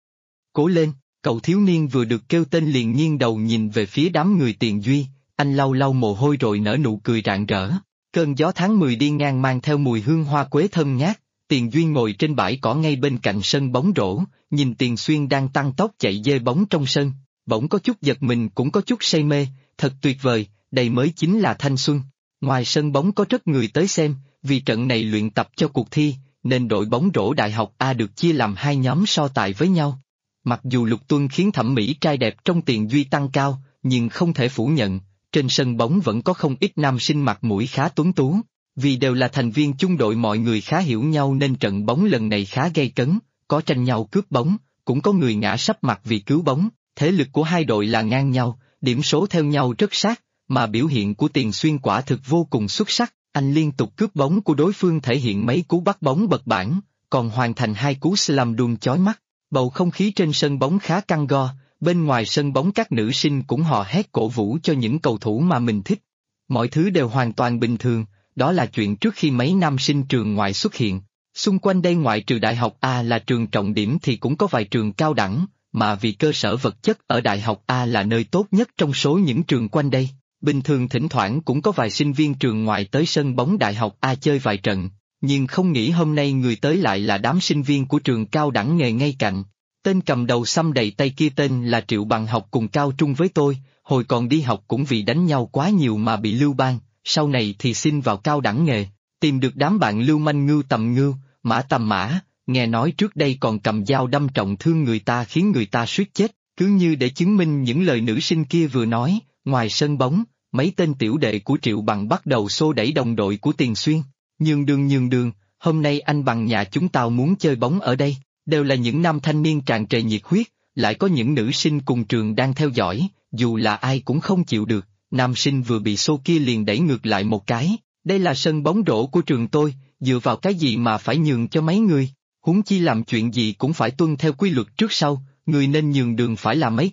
Cố lên! Cậu thiếu niên vừa được kêu tên liền nghiêng đầu nhìn về phía đám người Tiền Duy, anh lau lau mồ hôi rồi nở nụ cười rạng rỡ. Cơn gió tháng 10 đi ngang mang theo mùi hương hoa quế thơm ngát, Tiền Duy ngồi trên bãi cỏ ngay bên cạnh sân bóng rổ, nhìn Tiền Xuyên đang tăng tốc chạy dê bóng trong sân, bỗng có chút giật mình cũng có chút say mê, thật tuyệt vời, đây mới chính là thanh xuân. Ngoài sân bóng có rất người tới xem, vì trận này luyện tập cho cuộc thi, nên đội bóng rổ Đại học A được chia làm hai nhóm so tài với nhau. Mặc dù Lục Tuân khiến thẩm mỹ trai đẹp trong Tiền Duy tăng cao, nhưng không thể phủ nhận, trên sân bóng vẫn có không ít nam sinh mặt mũi khá tuấn tú. Vì đều là thành viên chung đội mọi người khá hiểu nhau nên trận bóng lần này khá gay cấn, có tranh nhau cướp bóng, cũng có người ngã sấp mặt vì cứu bóng, thế lực của hai đội là ngang nhau, điểm số theo nhau rất sát, mà biểu hiện của Tiền Xuyên quả thực vô cùng xuất sắc, anh liên tục cướp bóng của đối phương thể hiện mấy cú bắt bóng bật bản, còn hoàn thành 2 cú slam dunk chói mắt. Bầu không khí trên sân bóng khá căng go, bên ngoài sân bóng các nữ sinh cũng hò hét cổ vũ cho những cầu thủ mà mình thích. Mọi thứ đều hoàn toàn bình thường, đó là chuyện trước khi mấy nam sinh trường ngoại xuất hiện. Xung quanh đây ngoại trừ Đại học A là trường trọng điểm thì cũng có vài trường cao đẳng, mà vì cơ sở vật chất ở Đại học A là nơi tốt nhất trong số những trường quanh đây. Bình thường thỉnh thoảng cũng có vài sinh viên trường ngoại tới sân bóng Đại học A chơi vài trận, nhưng không nghĩ hôm nay người tới lại là đám sinh viên của trường cao đẳng nghề ngay cạnh. Tên cầm đầu xăm đầy tay kia tên là Triệu Bằng, học cùng cao trung với tôi, hồi còn đi học cũng vì đánh nhau quá nhiều mà bị lưu ban, sau này thì xin vào cao đẳng nghề, tìm được đám bạn lưu manh Ngưu Tầm Ngưu, Mã Tầm Mã, nghe nói trước đây còn cầm dao đâm trọng thương người ta khiến người ta suýt chết, cứ như để chứng minh những lời nữ sinh kia vừa nói. Ngoài sân bóng, mấy tên tiểu đệ của Triệu Bằng bắt đầu xô đẩy đồng đội của Tiền Xuyên. Nhường đường, hôm nay anh Bằng nhà chúng tao muốn chơi bóng ở đây, đều là những nam thanh niên tràn trề nhiệt huyết, lại có những nữ sinh cùng trường đang theo dõi, dù là ai cũng không chịu được, nam sinh vừa bị xô kia liền đẩy ngược lại một cái, đây là sân bóng rổ của trường tôi, dựa vào cái gì mà phải nhường cho mấy người, huống chi làm chuyện gì cũng phải tuân theo quy luật trước sau, người nên nhường đường phải là mấy cậu,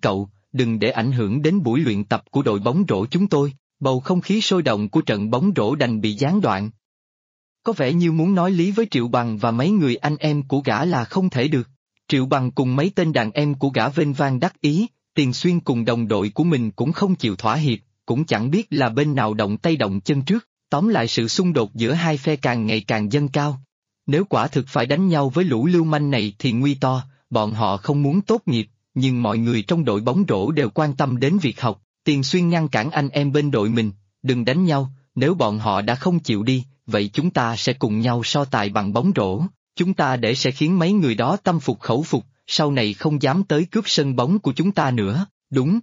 đừng để ảnh hưởng đến buổi luyện tập của đội bóng rổ chúng tôi. Bầu không khí sôi động của trận bóng rổ đành bị gián đoạn. Có vẻ như muốn nói lý với Triệu Bằng và mấy người anh em của gã là không thể được. Triệu Bằng cùng mấy tên đàn em của gã vênh vang đắc ý, Tiền Xuyên cùng đồng đội của mình cũng không chịu thỏa hiệp, cũng chẳng biết là bên nào động tay động chân trước, tóm lại sự xung đột giữa hai phe càng ngày càng dâng cao. Nếu quả thực phải đánh nhau với lũ lưu manh này thì nguy to, bọn họ không muốn tốt nghiệp, nhưng mọi người trong đội bóng rổ đều quan tâm đến việc học. Tiền Xuyên ngăn cản anh em bên đội mình, đừng đánh nhau, nếu bọn họ đã không chịu đi, vậy chúng ta sẽ cùng nhau so tài bằng bóng rổ, chúng ta sẽ khiến mấy người đó tâm phục khẩu phục, sau này không dám tới cướp sân bóng của chúng ta nữa, đúng.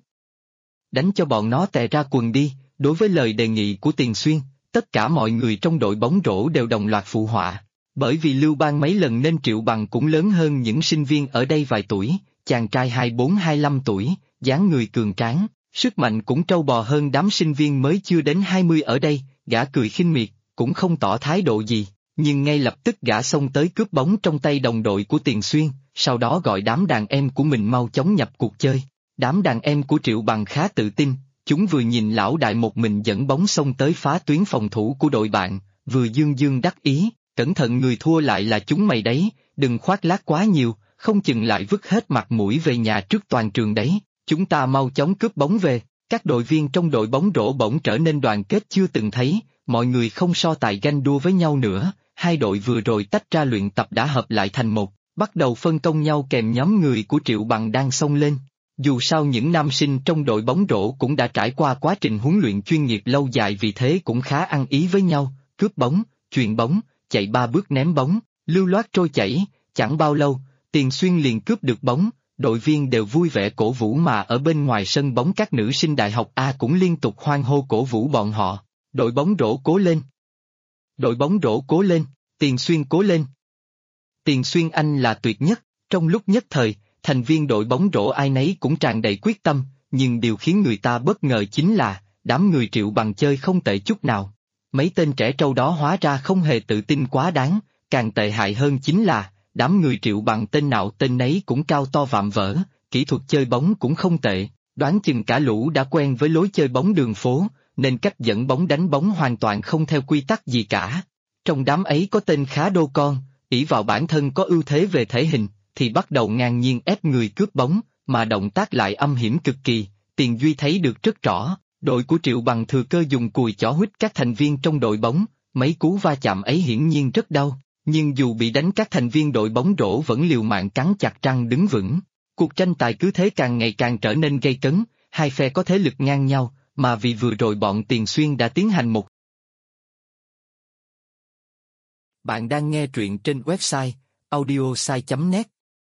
Đánh cho bọn nó tè ra quần đi. Đối với lời đề nghị của Tiền Xuyên, tất cả mọi người trong đội bóng rổ đều đồng loạt phụ họa. Bởi vì lưu ban mấy lần nên Triệu Bằng cũng lớn hơn những sinh viên ở đây vài tuổi, chàng trai 24-25 tuổi, dáng người cường tráng, sức mạnh cũng trâu bò hơn đám sinh viên mới chưa đến 20 ở đây, gã cười khinh miệt, cũng không tỏ thái độ gì, nhưng ngay lập tức gã xông tới cướp bóng trong tay đồng đội của Tiền Xuyên, sau đó gọi đám đàn em của mình mau chóng nhập cuộc chơi. Đám đàn em của Triệu Bằng khá tự tin, chúng vừa nhìn lão đại một mình dẫn bóng xông tới phá tuyến phòng thủ của đội bạn, vừa dương dương đắc ý, cẩn thận người thua lại là chúng mày đấy, đừng khoác lác quá nhiều, không chừng lại vứt hết mặt mũi về nhà trước toàn trường đấy, chúng ta mau chóng cướp bóng về. Các đội viên trong đội bóng rổ bỗng trở nên đoàn kết chưa từng thấy, mọi người không so tài ganh đua với nhau nữa, hai đội vừa rồi tách ra luyện tập đã hợp lại thành một, bắt đầu phân công nhau kèm nhóm người của Triệu Bằng đang xông lên. Dù sao những nam sinh trong đội bóng rổ cũng đã trải qua quá trình huấn luyện chuyên nghiệp lâu dài vì thế cũng khá ăn ý với nhau, cướp bóng, chuyền bóng, chạy 3 bước ném bóng, lưu loát trôi chảy, chẳng bao lâu, Tiền Xuyên liền cướp được bóng, đội viên đều vui vẻ cổ vũ mà ở bên ngoài sân bóng các nữ sinh đại học A cũng liên tục hoan hô cổ vũ bọn họ, đội bóng rổ cố lên. Đội bóng rổ cố lên, Tiền Xuyên cố lên. Tiền Xuyên anh là tuyệt nhất, trong lúc nhất thời, thành viên đội bóng rổ ai nấy cũng tràn đầy quyết tâm, nhưng điều khiến người ta bất ngờ chính là, đám người Triệu Bằng chơi không tệ chút nào. Mấy tên trẻ trâu đó hóa ra không hề tự tin quá đáng, càng tệ hại hơn chính là, đám người Triệu Bằng tên nào tên nấy cũng cao to vạm vỡ, kỹ thuật chơi bóng cũng không tệ, đoán chừng cả lũ đã quen với lối chơi bóng đường phố, nên cách dẫn bóng đánh bóng hoàn toàn không theo quy tắc gì cả. Trong đám ấy có tên khá đô con, ỷ vào bản thân có ưu thế về thể hình, thì bắt đầu ngang nhiên ép người cướp bóng, mà động tác lại âm hiểm cực kỳ, Tiền Duy thấy được rất rõ, đội của Triệu Bằng thừa cơ dùng cùi chỏ huýt các thành viên trong đội bóng, mấy cú va chạm ấy hiển nhiên rất đau, nhưng dù bị đánh các thành viên đội bóng rổ vẫn liều mạng cắn chặt răng đứng vững. Cuộc tranh tài cứ thế càng ngày càng trở nên gay cấn, hai phe có thế lực ngang nhau, mà vì vừa rồi bọn Tiền Xuyên đã tiến hành một. Bạn đang nghe truyện trên website audiosai.net.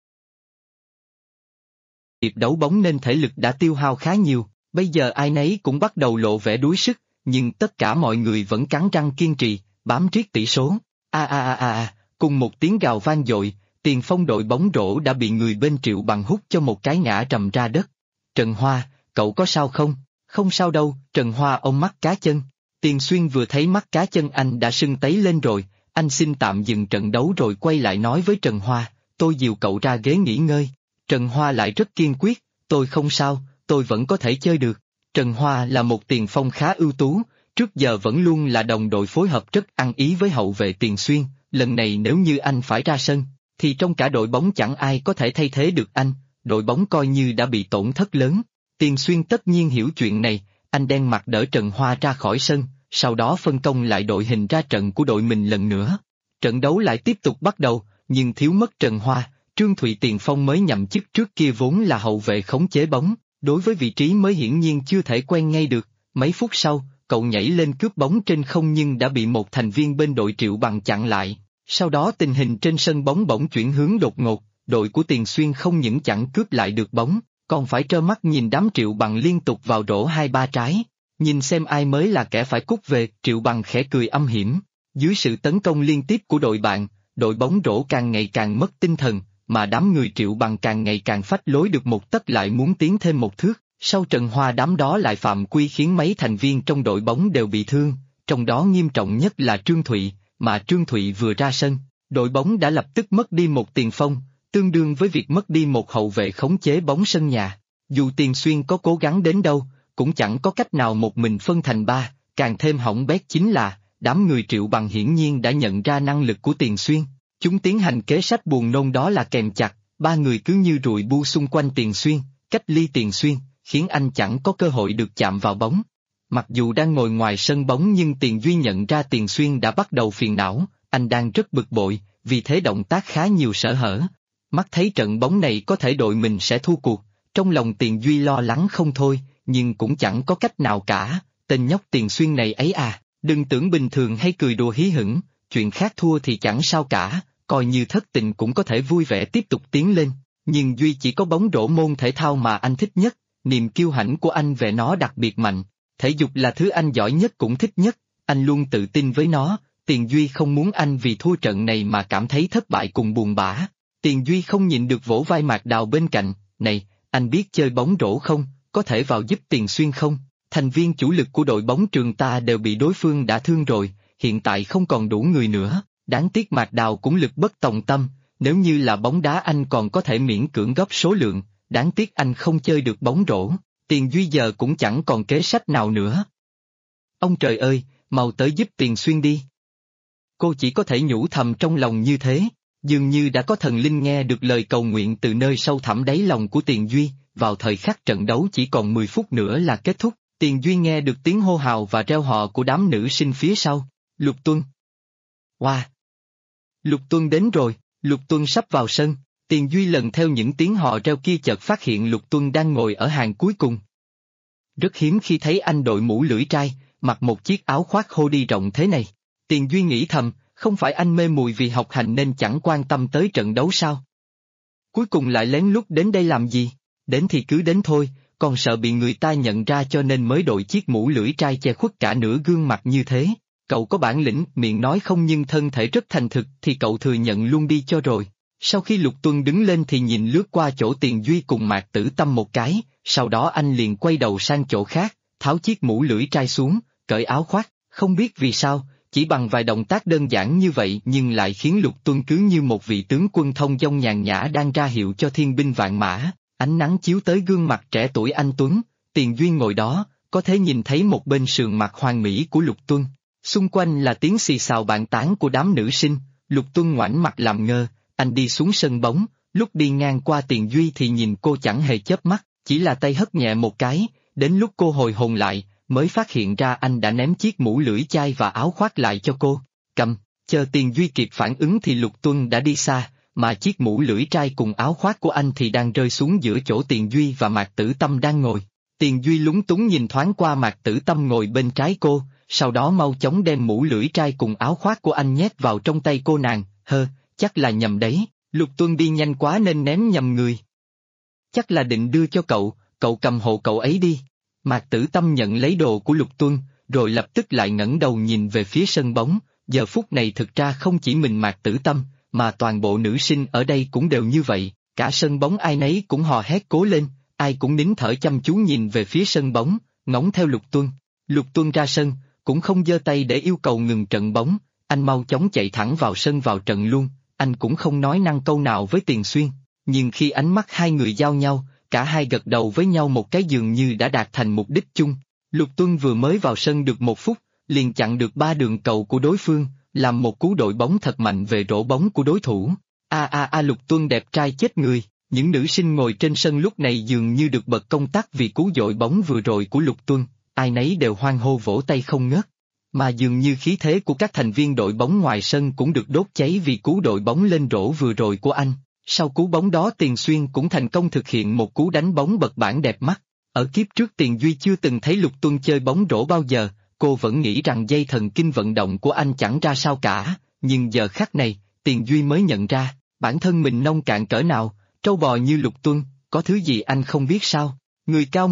Hiệp đấu bóng nên thể lực đã tiêu hao khá nhiều, bây giờ ai nấy cũng bắt đầu lộ vẻ đuối sức, nhưng tất cả mọi người vẫn cắn răng kiên trì, bám riết tỷ số. Cùng một tiếng gào vang dội, tiền phong đội bóng rổ đã bị người bên Triệu Bằng hút cho một cái ngã rầm ra đất. Trần Hoa, cậu có sao không? Không sao đâu, Trần Hoa ôm mắt cá chân. Tiền Xuyên vừa thấy mắt cá chân anh đã sưng tấy lên rồi, anh xin tạm dừng trận đấu rồi quay lại nói với Trần Hoa, tôi dìu cậu ra ghế nghỉ ngơi. Trần Hoa lại rất kiên quyết, tôi không sao, tôi vẫn có thể chơi được. Trần Hoa là một tiền phong khá ưu tú, trước giờ vẫn luôn là đồng đội phối hợp rất ăn ý với hậu vệ Tiền Xuyên, lần này nếu như anh phải ra sân, thì trong cả đội bóng chẳng ai có thể thay thế được anh, đội bóng coi như đã bị tổn thất lớn. Tiền Xuyên tất nhiên hiểu chuyện này, anh đen mặt đỡ Trần Hoa ra khỏi sân, sau đó phân công lại đội hình ra trận của đội mình lần nữa. Trận đấu lại tiếp tục bắt đầu, nhưng thiếu mất Trần Hoa, Trương Thụy tiền phong mới nhậm chức trước kia vốn là hậu vệ khống chế bóng, đối với vị trí mới hiển nhiên chưa thể quen ngay được, mấy phút sau, cậu nhảy lên cướp bóng trên không nhưng đã bị một thành viên bên đội Triệu Bằng chặn lại, sau đó tình hình trên sân bóng bỗng chuyển hướng đột ngột, đội của Tiền Xuyên không những chẳng cướp lại được bóng, còn phải trơ mắt nhìn đám Triệu Bằng liên tục vào rổ 2-3 trái, nhìn xem ai mới là kẻ phải cút về. Triệu Bằng khẽ cười âm hiểm, dưới sự tấn công liên tiếp của đội bạn, đội bóng rổ càng ngày càng mất tinh thần, mà đám người Triệu Bằng càng ngày càng phách lối được một tấc lại muốn tiến thêm một thước. Sau Trần Hoa đám đó lại phạm quy khiến mấy thành viên trong đội bóng đều bị thương, trong đó nghiêm trọng nhất là Trương Thụy, mà Trương Thụy vừa ra sân, đội bóng đã lập tức mất đi một tiền phong, tương đương với việc mất đi một hậu vệ khống chế bóng sân nhà. Dù Tiền Xuyên có cố gắng đến đâu, cũng chẳng có cách nào một mình phân thành ba, càng thêm hỏng bét chính là, đám người Triệu Bằng hiển nhiên đã nhận ra năng lực của Tiền Xuyên. Chúng tiến hành kế sách buồn nôn đó là kèm chặt, ba người cứ như ruồi bu xung quanh Tiền Xuyên, cách ly Tiền Xuyên, khiến anh chẳng có cơ hội được chạm vào bóng. Mặc dù đang ngồi ngoài sân bóng nhưng Tiền Duy nhận ra Tiền Xuyên đã bắt đầu phiền não, anh đang rất bực bội, vì thế động tác khá nhiều sơ hở. Mắt thấy trận bóng này có thể đội mình sẽ thua cuộc, trong lòng Tiền Duy lo lắng không thôi, nhưng cũng chẳng có cách nào cả, tên nhóc Tiền Xuyên này ấy à, đừng tưởng bình thường hay cười đùa hí hửng, chuyện khác thua thì chẳng sao cả, coi như thất tình cũng có thể vui vẻ tiếp tục tiến lên, nhưng Duy chỉ có bóng rổ môn thể thao mà anh thích nhất, niềm kiêu hãnh của anh về nó đặc biệt mạnh, thể dục là thứ anh giỏi nhất cũng thích nhất, anh luôn tự tin với nó, Tiền Duy không muốn anh vì thua trận này mà cảm thấy thất bại cùng buồn bã. Tiền Duy không nhịn được vỗ vai Mạc Đào bên cạnh, này, anh biết chơi bóng rổ không, có thể vào giúp Tiền Xuyên không? Thành viên chủ lực của đội bóng trường ta đều bị đối phương đả thương rồi, hiện tại không còn đủ người nữa, đáng tiếc Mạc Đào cũng lực bất tòng tâm, nếu như là bóng đá anh còn có thể miễn cưỡng góp số lượng, đáng tiếc anh không chơi được bóng rổ, Tiền Duy giờ cũng chẳng còn kế sách nào nữa. Ông trời ơi, mau tới giúp Tiền Xuyên đi. Cô chỉ có thể nhủ thầm trong lòng như thế. Dường như đã có thần linh nghe được lời cầu nguyện từ nơi sâu thẳm đáy lòng của Tiền Duy, vào thời khắc trận đấu chỉ còn 10 phút nữa là kết thúc, Tiền Duy nghe được tiếng hô hào và reo hò của đám nữ sinh phía sau, Lục Tuân. Wow! Lục Tuân đến rồi, Lục Tuân sắp vào sân, Tiền Duy lần theo những tiếng hò reo kia chợt phát hiện Lục Tuân đang ngồi ở hàng cuối cùng. Rất hiếm khi thấy anh đội mũ lưỡi trai, mặc một chiếc áo khoác hoodie rộng thế này, Tiền Duy nghĩ thầm. Không phải anh mê mùi vì học hành nên chẳng quan tâm tới trận đấu sao? Cuối cùng lại lén lút đến đây làm gì? Đến thì cứ đến thôi, còn sợ bị người ta nhận ra cho nên mới đội chiếc mũ lưỡi trai che khuất cả nửa gương mặt như thế. Cậu có bản lĩnh, miệng nói không nhưng thân thể rất thành thực thì cậu thừa nhận luôn đi cho rồi. Sau khi Lục Tuân đứng lên thì nhìn lướt qua chỗ Tiền Duy cùng Mạc Tử Tâm một cái, sau đó anh liền quay đầu sang chỗ khác, tháo chiếc mũ lưỡi trai xuống, cởi áo khoác, không biết vì sao. Chỉ bằng vài động tác đơn giản như vậy nhưng lại khiến Lục Tuân cứ như một vị tướng quân thông dong nhàn nhã đang ra hiệu cho thiên binh vạn mã, ánh nắng chiếu tới gương mặt trẻ tuổi anh Tuấn, Tiền Duy ngồi đó, có thể nhìn thấy một bên sườn mặt hoàn mỹ của Lục Tuân, xung quanh là tiếng xì xào bàn tán của đám nữ sinh, Lục Tuân ngoảnh mặt làm ngơ, anh đi xuống sân bóng, lúc đi ngang qua Tiền Duy thì nhìn cô chẳng hề chớp mắt, chỉ là tay hất nhẹ một cái, đến lúc cô hồi hồn lại, mới phát hiện ra anh đã ném chiếc mũ lưỡi chai và áo khoác lại cho cô. Cầm, chờ Tiền Duy kịp phản ứng thì Lục Tuân đã đi xa, mà chiếc mũ lưỡi trai cùng áo khoác của anh thì đang rơi xuống giữa chỗ Tiền Duy và Mạc Tử Tâm đang ngồi. Tiền Duy lúng túng nhìn thoáng qua Mạc Tử Tâm ngồi bên trái cô, sau đó mau chóng đem mũ lưỡi trai cùng áo khoác của anh nhét vào trong tay cô nàng, chắc là nhầm đấy, Lục Tuân đi nhanh quá nên ném nhầm người. Chắc là định đưa cho cậu, cậu cầm hộ cậu ấy đi. Mạc Tử Tâm nhận lấy đồ của Lục Tuân, rồi lập tức lại ngẩng đầu nhìn về phía sân bóng, giờ phút này thực ra không chỉ mình Mạc Tử Tâm, mà toàn bộ nữ sinh ở đây cũng đều như vậy, cả sân bóng ai nấy cũng hò hét cố lên, ai cũng nín thở chăm chú nhìn về phía sân bóng, ngóng theo Lục Tuân. Lục Tuân ra sân, cũng không giơ tay để yêu cầu ngừng trận bóng, anh mau chóng chạy thẳng vào sân vào trận luôn, anh cũng không nói năng câu nào với Tiền Xuyên, nhưng khi ánh mắt hai người giao nhau, cả hai gật đầu với nhau một cái dường như đã đạt thành mục đích chung. Lục Tuân vừa mới vào sân được 1 phút, liền chặn được 3 đường cầu của đối phương, làm một cú đội bóng thật mạnh về rổ bóng của đối thủ. Lục Tuân đẹp trai chết người, những nữ sinh ngồi trên sân lúc này dường như được bật công tắc vì cú dội bóng vừa rồi của Lục Tuân, ai nấy đều hoan hô vỗ tay không ngớt. Mà dường như khí thế của các thành viên đội bóng ngoài sân cũng được đốt cháy vì cú đội bóng lên rổ vừa rồi của anh. Sau cú bóng đó Tiền Xuyên cũng thành công thực hiện một cú đánh bóng bật bản đẹp mắt. Ở kiếp trước Tiền Duy chưa từng thấy Lục Tuân chơi bóng rổ bao giờ, cô vẫn nghĩ rằng dây thần kinh vận động của anh chẳng ra sao cả, nhưng giờ khắc này, Tiền Duy mới nhận ra, bản thân mình nông cạn cỡ nào, trâu bò như Lục Tuân, có thứ gì anh không biết sao, người cao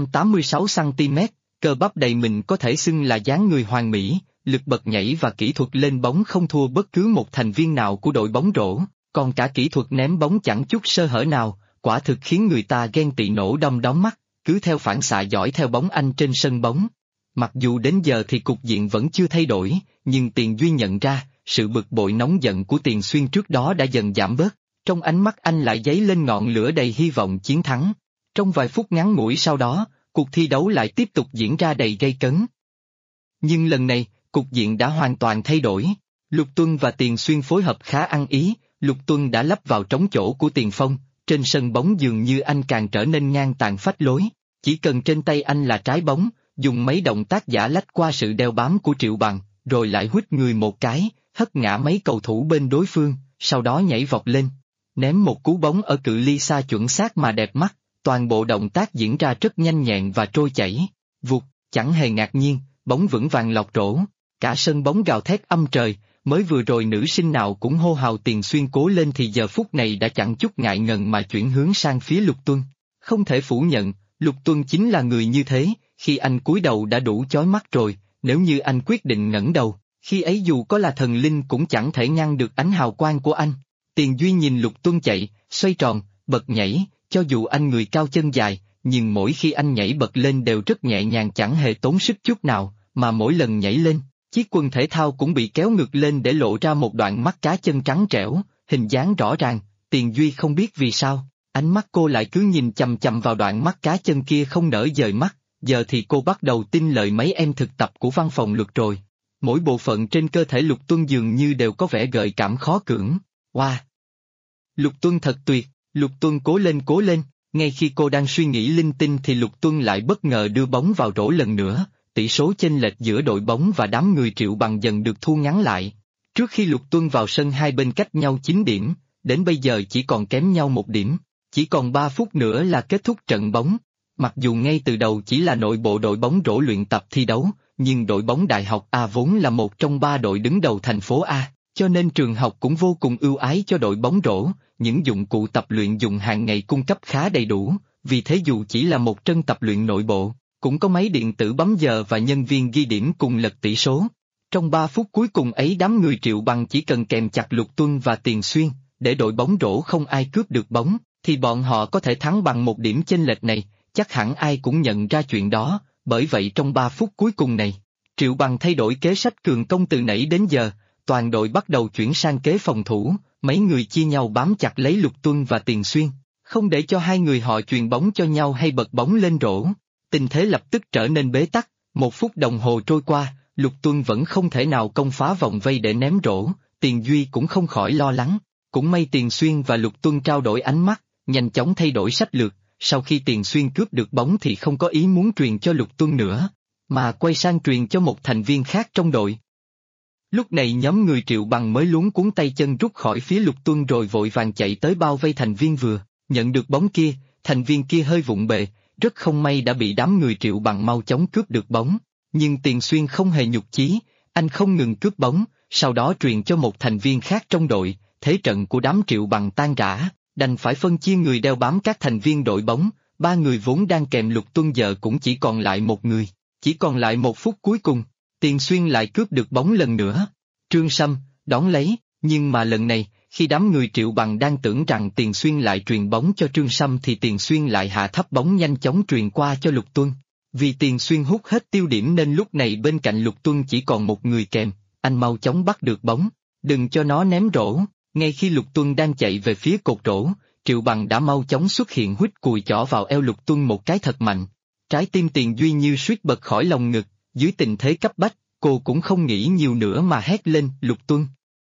186cm, cơ bắp đầy mình có thể xưng là dáng người hoàn mỹ, lực bật nhảy và kỹ thuật lên bóng không thua bất cứ một thành viên nào của đội bóng rổ. Còn cả kỹ thuật ném bóng chẳng chút sơ hở nào, quả thực khiến người ta ghen tị nổ đom đóm mắt, cứ theo phản xạ dõi theo bóng anh trên sân bóng. Mặc dù đến giờ thì cục diện vẫn chưa thay đổi, nhưng Tiền Duy nhận ra, sự bực bội nóng giận của Tiền Xuyên trước đó đã dần giảm bớt, trong ánh mắt anh lại dấy lên ngọn lửa đầy hy vọng chiến thắng. Trong vài phút ngắn ngủi sau đó, cuộc thi đấu lại tiếp tục diễn ra đầy gay cấn. Nhưng lần này, cục diện đã hoàn toàn thay đổi. Lục Tuân và Tiền Xuyên phối hợp khá ăn ý, Lục Tuân đã lấp vào trống chỗ của Tiền Phong, trên sân bóng dường như anh càng trở nên ngang tàn phách lối, chỉ cần trên tay anh là trái bóng, dùng mấy động tác giả lách qua sự đeo bám của Triệu Bằng, rồi lại huých người một cái, hất ngã mấy cầu thủ bên đối phương, sau đó nhảy vọt lên, ném một cú bóng ở cự ly xa chuẩn xác mà đẹp mắt, toàn bộ động tác diễn ra rất nhanh nhẹn và trôi chảy, vụt, chẳng hề ngạc nhiên, bóng vững vàng lọt rổ, cả sân bóng gào thét âm trời, mới vừa rồi nữ sinh nào cũng hô hào Tiền Xuyên cố lên thì giờ phút này đã chẳng chút ngại ngần mà chuyển hướng sang phía Lục Tuân. Không thể phủ nhận, Lục Tuân chính là người như thế, khi anh cúi đầu đã đủ chói mắt rồi, nếu như anh quyết định ngẩng đầu, khi ấy dù có là thần linh cũng chẳng thể ngăn được ánh hào quang của anh. Tiền Duy nhìn Lục Tuân chạy, xoay tròn, bật nhảy, cho dù anh người cao chân dài, nhưng mỗi khi anh nhảy bật lên đều rất nhẹ nhàng chẳng hề tốn sức chút nào, mà mỗi lần nhảy lên, chiếc quần thể thao cũng bị kéo ngược lên để lộ ra một đoạn mắt cá chân trắng trẻo, hình dáng rõ ràng. Tiền Duy không biết vì sao, ánh mắt cô lại cứ nhìn chằm chằm vào đoạn mắt cá chân kia không nỡ dời mắt, giờ thì cô bắt đầu tin lời mấy em thực tập của văn phòng luật rồi. Mỗi bộ phận trên cơ thể Lục Tuân dường như đều có vẻ gợi cảm khó cưỡng. Wow! Lục Tuân thật tuyệt, Lục Tuân cố lên, ngay khi cô đang suy nghĩ linh tinh thì Lục Tuân lại bất ngờ đưa bóng vào rổ lần nữa, tỷ số chênh lệch giữa đội bóng và đám người Triệu Bằng dần được thu ngắn lại. Trước khi Lục Tuân vào sân hai bên cách nhau 9 điểm, đến bây giờ chỉ còn kém nhau 1 điểm, chỉ còn 3 phút nữa là kết thúc trận bóng. Mặc dù ngay từ đầu chỉ là nội bộ đội bóng rổ luyện tập thi đấu, nhưng đội bóng Đại học A vốn là một trong 3 đội đứng đầu thành phố A, cho nên trường học cũng vô cùng ưu ái cho đội bóng rổ, những dụng cụ tập luyện dùng hàng ngày cung cấp khá đầy đủ, vì thế dù chỉ là một sân tập luyện nội bộ, cũng có máy điện tử bấm giờ và nhân viên ghi điểm cùng lật tỷ số. Trong 3 phút cuối cùng ấy đám người Triệu Bằng chỉ cần kèm chặt Lục Tuân và Tiền Xuyên, để đội bóng rổ không ai cướp được bóng, thì bọn họ có thể thắng bằng 1 điểm chênh lệch này, chắc hẳn ai cũng nhận ra chuyện đó, bởi vậy trong 3 phút cuối cùng này, Triệu Bằng thay đổi kế sách cường công từ nãy đến giờ, toàn đội bắt đầu chuyển sang kế phòng thủ, mấy người chia nhau bám chặt lấy Lục Tuân và Tiền Xuyên, không để cho hai người họ chuyền bóng cho nhau hay bật bóng lên rổ. Tình thế lập tức trở nên bế tắc, 1 phút đồng hồ trôi qua, Lục Tuân vẫn không thể nào công phá vòng vây để ném rổ, Tiền Duy cũng không khỏi lo lắng, cũng may Tiền Xuyên và Lục Tuân trao đổi ánh mắt, nhanh chóng thay đổi sách lược, sau khi Tiền Xuyên cướp được bóng thì không có ý muốn truyền cho Lục Tuân nữa, mà quay sang truyền cho một thành viên khác trong đội. Lúc này nhóm người Triệu Bằng mới luống cuống tay chân rút khỏi phía Lục Tuân rồi vội vàng chạy tới bao vây thành viên vừa, nhận được bóng kia, thành viên kia hơi vụng bệ, rất không may đã bị đám người Triệu Bằng mau chóng cướp được bóng, nhưng Tiền Xuyên không hề nhục chí, anh không ngừng cướp bóng, sau đó truyền cho một thành viên khác trong đội, thế trận của đám Triệu Bằng tan rã, đành phải phân chia người đeo bám các thành viên đội bóng, 3 người vốn đang kèm Lục Tuân giờ cũng chỉ còn lại 1 người, chỉ còn lại 1 phút cuối cùng, Tiền Xuyên lại cướp được bóng lần nữa, Trương Sâm, đón lấy, nhưng mà lần này, khi đám người Triệu Bằng đang tưởng rằng Tiền Xuyên lại truyền bóng cho Trương Sâm thì Tiền Xuyên lại hạ thấp bóng nhanh chóng truyền qua cho Lục Tuân. Vì Tiền Xuyên hút hết tiêu điểm nên lúc này bên cạnh Lục Tuân chỉ còn 1 người kèm, anh mau chóng bắt được bóng, đừng cho nó ném rổ. Ngay khi Lục Tuân đang chạy về phía cột rổ, Triệu Bằng đã mau chóng xuất hiện huých cùi chỏ vào eo Lục Tuân một cái thật mạnh. Trái tim Tiền Duy như suýt bật khỏi lồng ngực, dưới tình thế cấp bách, cô cũng không nghĩ nhiều nữa mà hét lên, Lục Tuân.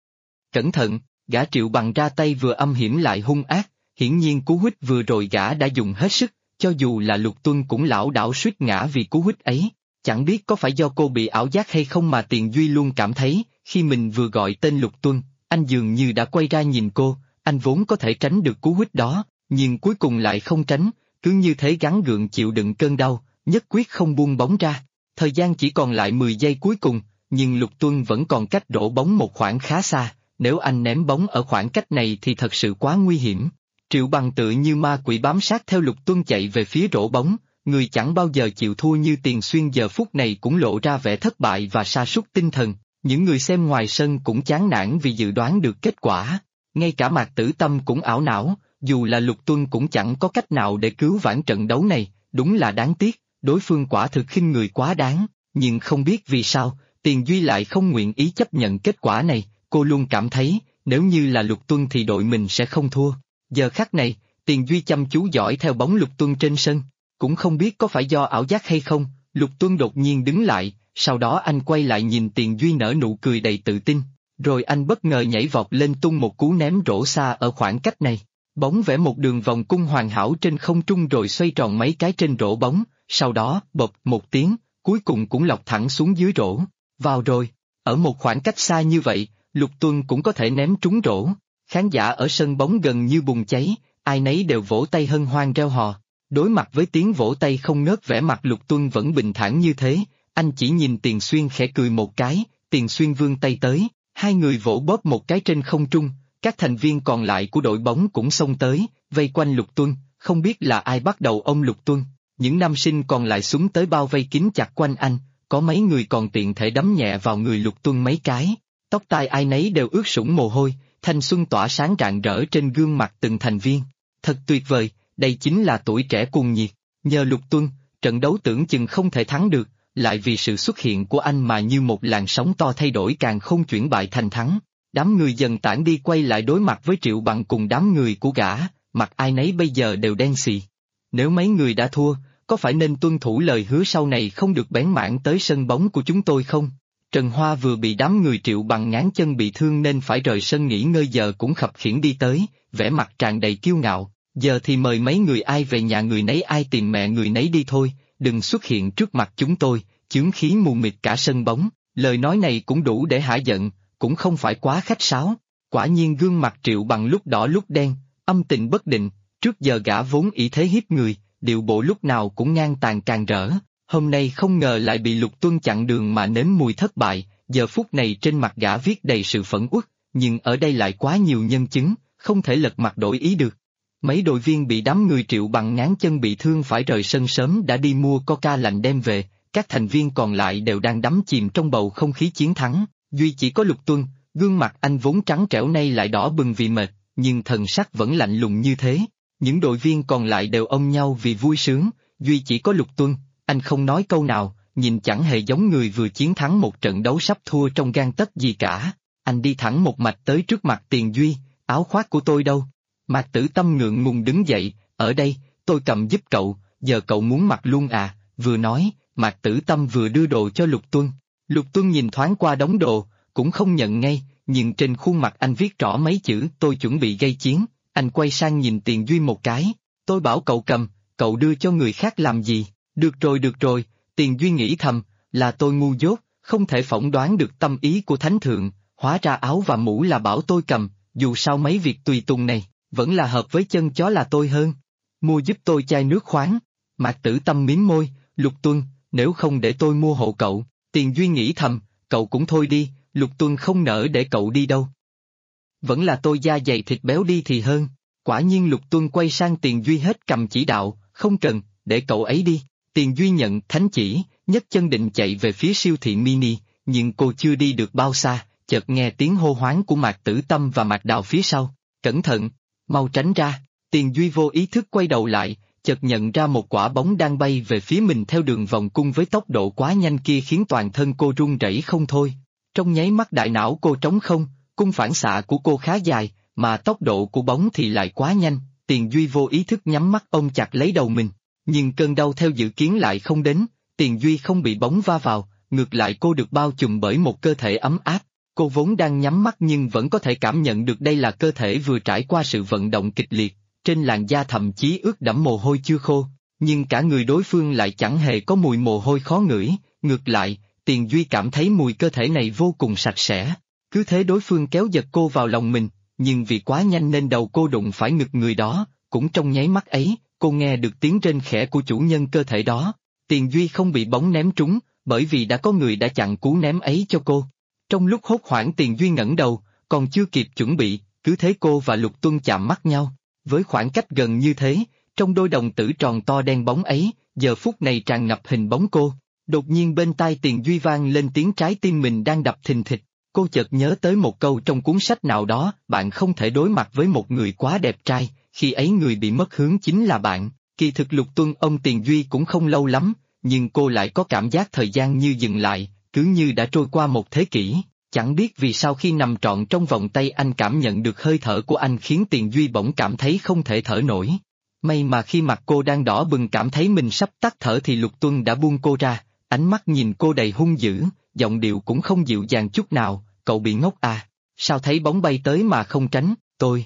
Cẩn thận, gã Triệu Bằng ra tay vừa âm hiểm lại hung ác, hiển nhiên cú huých vừa rồi gã đã dùng hết sức, cho dù là Lục Tuân cũng lảo đảo suýt ngã vì cú huých ấy. Chẳng biết có phải do cô bị ảo giác hay không mà Tiền Duy luôn cảm thấy, khi mình vừa gọi tên Lục Tuân, anh dường như đã quay ra nhìn cô, anh vốn có thể tránh được cú huých đó, nhưng cuối cùng lại không tránh, cứ như thế gắng gượng chịu đựng cơn đau, nhất quyết không buông bóng ra. Thời gian chỉ còn lại 10 giây cuối cùng, nhưng Lục Tuân vẫn còn cách rổ bóng một khoảng khá xa, nếu anh ném bóng ở khoảng cách này thì thật sự quá nguy hiểm. Triệu Bằng tự như ma quỷ bám sát theo Lục Tuân chạy về phía rổ bóng, người chẳng bao giờ chịu thua như Tiền Xuyên giờ phút này cũng lộ ra vẻ thất bại và sa sút tinh thần, những người xem ngoài sân cũng chán nản vì dự đoán được kết quả, ngay cả Mạc Tử Tâm cũng ảo não, dù là Lục Tuân cũng chẳng có cách nào để cứu vãn trận đấu này, đúng là đáng tiếc, đối phương quả thực khinh người quá đáng, nhưng không biết vì sao, Tiền Duy lại không nguyện ý chấp nhận kết quả này, cô luôn cảm thấy, nếu như là Lục Tuân thì đội mình sẽ không thua. Giờ khắc này, Tiền Duy chăm chú dõi theo bóng Lục Tuân trên sân, cũng không biết có phải do ảo giác hay không, Lục Tuân đột nhiên đứng lại, sau đó anh quay lại nhìn Tiền Duy nở nụ cười đầy tự tin, rồi anh bất ngờ nhảy vọt lên tung một cú ném rổ xa ở khoảng cách này. Bóng vẽ một đường vòng cung hoàn hảo trên không trung rồi xoay tròn mấy cái trên rổ bóng, sau đó, bộp một tiếng, cuối cùng cũng lọt thẳng xuống dưới rổ. Vào rồi, ở một khoảng cách xa như vậy, Lục Tuân cũng có thể ném trúng rổ. Khán giả ở sân bóng gần như bùng cháy, ai nấy đều vỗ tay hân hoan reo hò. Đối mặt với tiếng vỗ tay không ngớt, vẻ mặt Lục Tuân vẫn bình thản như thế, anh chỉ nhìn Tiền Xuyên khẽ cười một cái, Tiền Xuyên vươn tay tới, hai người vỗ bóp một cái trên không trung, các thành viên còn lại của đội bóng cũng xông tới, vây quanh Lục Tuân, không biết là ai bắt đầu ôm Lục Tuân. Những nam sinh còn lại súng tới bao vây kín chặt quanh anh, có mấy người còn tiện thể đấm nhẹ vào người Lục Tuân mấy cái, tóc tai ai nấy đều ướt sũng mồ hôi, thanh xuân tỏa sáng rạng rỡ trên gương mặt từng thành viên. Thật tuyệt vời, đây chính là tuổi trẻ cuồng nhiệt, nhờ Lục Tuân, trận đấu tưởng chừng không thể thắng được, lại vì sự xuất hiện của anh mà như một làn sóng to thay đổi càng không chuyển bại thành thắng. Đám người dần tản đi quay lại đối mặt với Triệu Bằng cùng đám người của gã, mặt ai nấy bây giờ đều đen xì. Nếu mấy người đã thua, có phải nên tuân thủ lời hứa sau này không được bén mảng tới sân bóng của chúng tôi không? Trần Hoa vừa bị đám người Triệu Bằng ngáng chân bị thương nên phải rời sân nghỉ ngơi giờ cũng khập khiễng đi tới, vẻ mặt tràn đầy kiêu ngạo, giờ thì mời mấy người ai về nhà người nấy ai tìm mẹ người nấy đi thôi, đừng xuất hiện trước mặt chúng tôi, chướng khí mù mịt cả sân bóng. Lời nói này cũng đủ để hả giận, cũng không phải quá khách sáo. Quả nhiên gương mặt Triệu Bằng lúc đỏ lúc đen, âm tình bất định, trước giờ gã vốn ỷ thế hiếp người, điệu bộ lúc nào cũng ngang tàn càng rỡ, hôm nay không ngờ lại bị Lục Tuân chặn đường mà nếm mùi thất bại, giờ phút này trên mặt gã viết đầy sự phẫn uất, nhưng ở đây lại quá nhiều nhân chứng, không thể lật mặt đổi ý được. Mấy đội viên bị đám người Triệu Bằng ngáng chân bị thương phải rời sân sớm đã đi mua Coca lạnh đem về, các thành viên còn lại đều đang đắm chìm trong bầu không khí chiến thắng, duy chỉ có Lục Tuân, gương mặt anh vốn trắng trẻo nay lại đỏ bừng vì mệt, nhưng thần sắc vẫn lạnh lùng như thế. Những đội viên còn lại đều ôm nhau vì vui sướng, duy chỉ có Lục Tuân, anh không nói câu nào, nhìn chẳng hề giống người vừa chiến thắng một trận đấu sắp thua trong gang tấc gì cả. Anh đi thẳng một mạch tới trước mặt Tiền Duy, áo khoác của tôi đâu? Mạc Tử Tâm ngượng ngùng đứng dậy, ở đây, tôi cầm giúp cậu, giờ cậu muốn mặc luôn à? Vừa nói, Mạc Tử Tâm vừa đưa đồ cho Lục Tuân. Lục Tuân nhìn thoáng qua đống đồ, cũng không nhận ngay, nhưng trên khuôn mặt anh viết rõ mấy chữ tôi chuẩn bị gây chiến. Anh quay sang nhìn Tiền Duy một cái, tôi bảo cậu cầm, cậu đưa cho người khác làm gì? Được rồi, Tiền Duy nghĩ thầm, là tôi ngu dốt, không thể phỏng đoán được tâm ý của Thánh Thượng, hóa ra áo và mũ là bảo tôi cầm, dù sao mấy việc tùy tùng này, vẫn là hợp với chân chó là tôi hơn. Mua giúp tôi chai nước khoáng. Mạc Tử Tâm mím môi, Lục Tuân, nếu không để tôi mua hộ cậu. Tiền Duy nghĩ thầm, cậu cũng thôi đi, Lục Tuân không nỡ để cậu đi đâu. Vẫn là tôi da dày thịt béo đi thì hơn. Quả nhiên Lục Tuân quay sang Tiền Duy hết cầm chỉ đạo, không cần, để cậu ấy đi. Tiền Duy nhận thánh chỉ, nhấc chân định chạy về phía siêu thị mini, nhưng cô chưa đi được bao xa, chợt nghe tiếng hô hoáng của Mạc Tử Tâm và Mạc Đào phía sau. Cẩn thận, mau tránh ra. Tiền Duy vô ý thức quay đầu lại, chợt nhận ra một quả bóng đang bay về phía mình theo đường vòng cung với tốc độ quá nhanh kia khiến toàn thân cô run rẩy không thôi. Trong nháy mắt đại não cô trống không, cung phản xạ của cô khá dài, mà tốc độ của bóng thì lại quá nhanh, Tiền Duy vô ý thức nhắm mắt ôm chặt lấy đầu mình. Nhưng cơn đau theo dự kiến lại không đến, Tiền Duy không bị bóng va vào, ngược lại cô được bao trùm bởi một cơ thể ấm áp. Cô vốn đang nhắm mắt nhưng vẫn có thể cảm nhận được đây là cơ thể vừa trải qua sự vận động kịch liệt, trên làn da thậm chí ướt đẫm mồ hôi chưa khô, nhưng cả người đối phương lại chẳng hề có mùi mồ hôi khó ngửi, ngược lại, Tiền Duy cảm thấy mùi cơ thể này vô cùng sạch sẽ. Cứ thế đối phương kéo giật cô vào lòng mình, nhưng vì quá nhanh nên đầu cô đụng phải ngực người đó, cũng trong nháy mắt ấy, cô nghe được tiếng rên khẽ của chủ nhân cơ thể đó. Tiền Duy không bị bóng ném trúng, bởi vì đã có người đã chặn cú ném ấy cho cô. Trong lúc hốt hoảng Tiền Duy ngẩng đầu, còn chưa kịp chuẩn bị, cứ thế cô và Lục Tuân chạm mắt nhau. Với khoảng cách gần như thế, trong đôi đồng tử tròn to đen bóng ấy, giờ phút này tràn ngập hình bóng cô. Đột nhiên bên tai Tiền Duy vang lên tiếng trái tim mình đang đập thình thịch. Cô chợt nhớ tới một câu trong cuốn sách nào đó, bạn không thể đối mặt với một người quá đẹp trai, khi ấy người bị mất hướng chính là bạn. Kỳ thực Lục Tuân ông Tiền Duy cũng không lâu lắm, nhưng cô lại có cảm giác thời gian như dừng lại, cứ như đã trôi qua một thế kỷ. Chẳng biết vì sao khi nằm trọn trong vòng tay anh cảm nhận được hơi thở của anh khiến Tiền Duy bỗng cảm thấy không thể thở nổi. May mà khi mặt cô đang đỏ bừng cảm thấy mình sắp tắt thở thì Lục Tuân đã buông cô ra, ánh mắt nhìn cô đầy hung dữ, giọng điệu cũng không dịu dàng chút nào, cậu bị ngốc à, sao thấy bóng bay tới mà không tránh,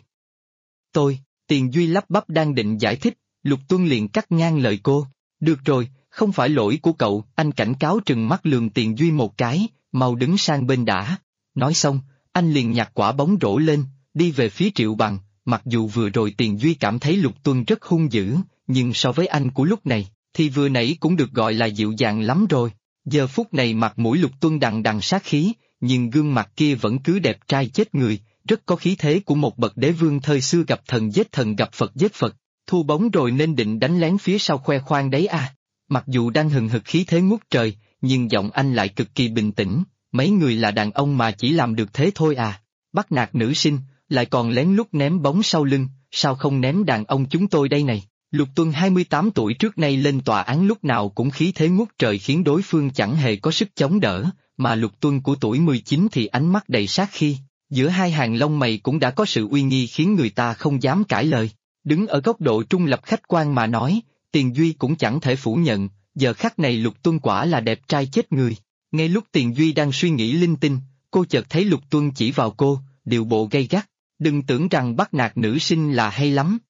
tôi, Tiền Duy lắp bắp đang định giải thích, Lục Tuân liền cắt ngang lời cô, được rồi, không phải lỗi của cậu, anh cảnh cáo trừng mắt lườm Tiền Duy một cái, mau đứng sang bên đã. Nói xong, anh liền nhặt quả bóng rổ lên, đi về phía Triệu Bằng, mặc dù vừa rồi Tiền Duy cảm thấy Lục Tuân rất hung dữ, nhưng so với anh của lúc này, thì vừa nãy cũng được gọi là dịu dàng lắm rồi. Giờ phút này mặt mũi Lục Tuân đằng đằng sát khí, nhưng gương mặt kia vẫn cứ đẹp trai chết người, rất có khí thế của một bậc đế vương thời xưa gặp thần gặp Phật giết Phật, thu bóng rồi nên định đánh lén phía sau khoe khoang đấy à. Mặc dù đang hừng hực khí thế ngút trời, nhưng giọng anh lại cực kỳ bình tĩnh, mấy người là đàn ông mà chỉ làm được thế thôi à, bắt nạt nữ sinh, lại còn lén lút ném bóng sau lưng, sao không ném đàn ông chúng tôi đây này. Lục Tuân 28 tuổi trước nay lên tòa án lúc nào cũng khí thế ngút trời khiến đối phương chẳng hề có sức chống đỡ, mà Lục Tuân của tuổi 19 thì ánh mắt đầy sát khí, giữa hai hàng lông mày cũng đã có sự uy nghi khiến người ta không dám cãi lời. Đứng ở góc độ trung lập khách quan mà nói, Tiền Duy cũng chẳng thể phủ nhận, giờ khắc này Lục Tuân quả là đẹp trai chết người. Ngay lúc Tiền Duy đang suy nghĩ linh tinh, cô chợt thấy Lục Tuân chỉ vào cô, điệu bộ gay gắt, đừng tưởng rằng bắt nạt nữ sinh là hay lắm.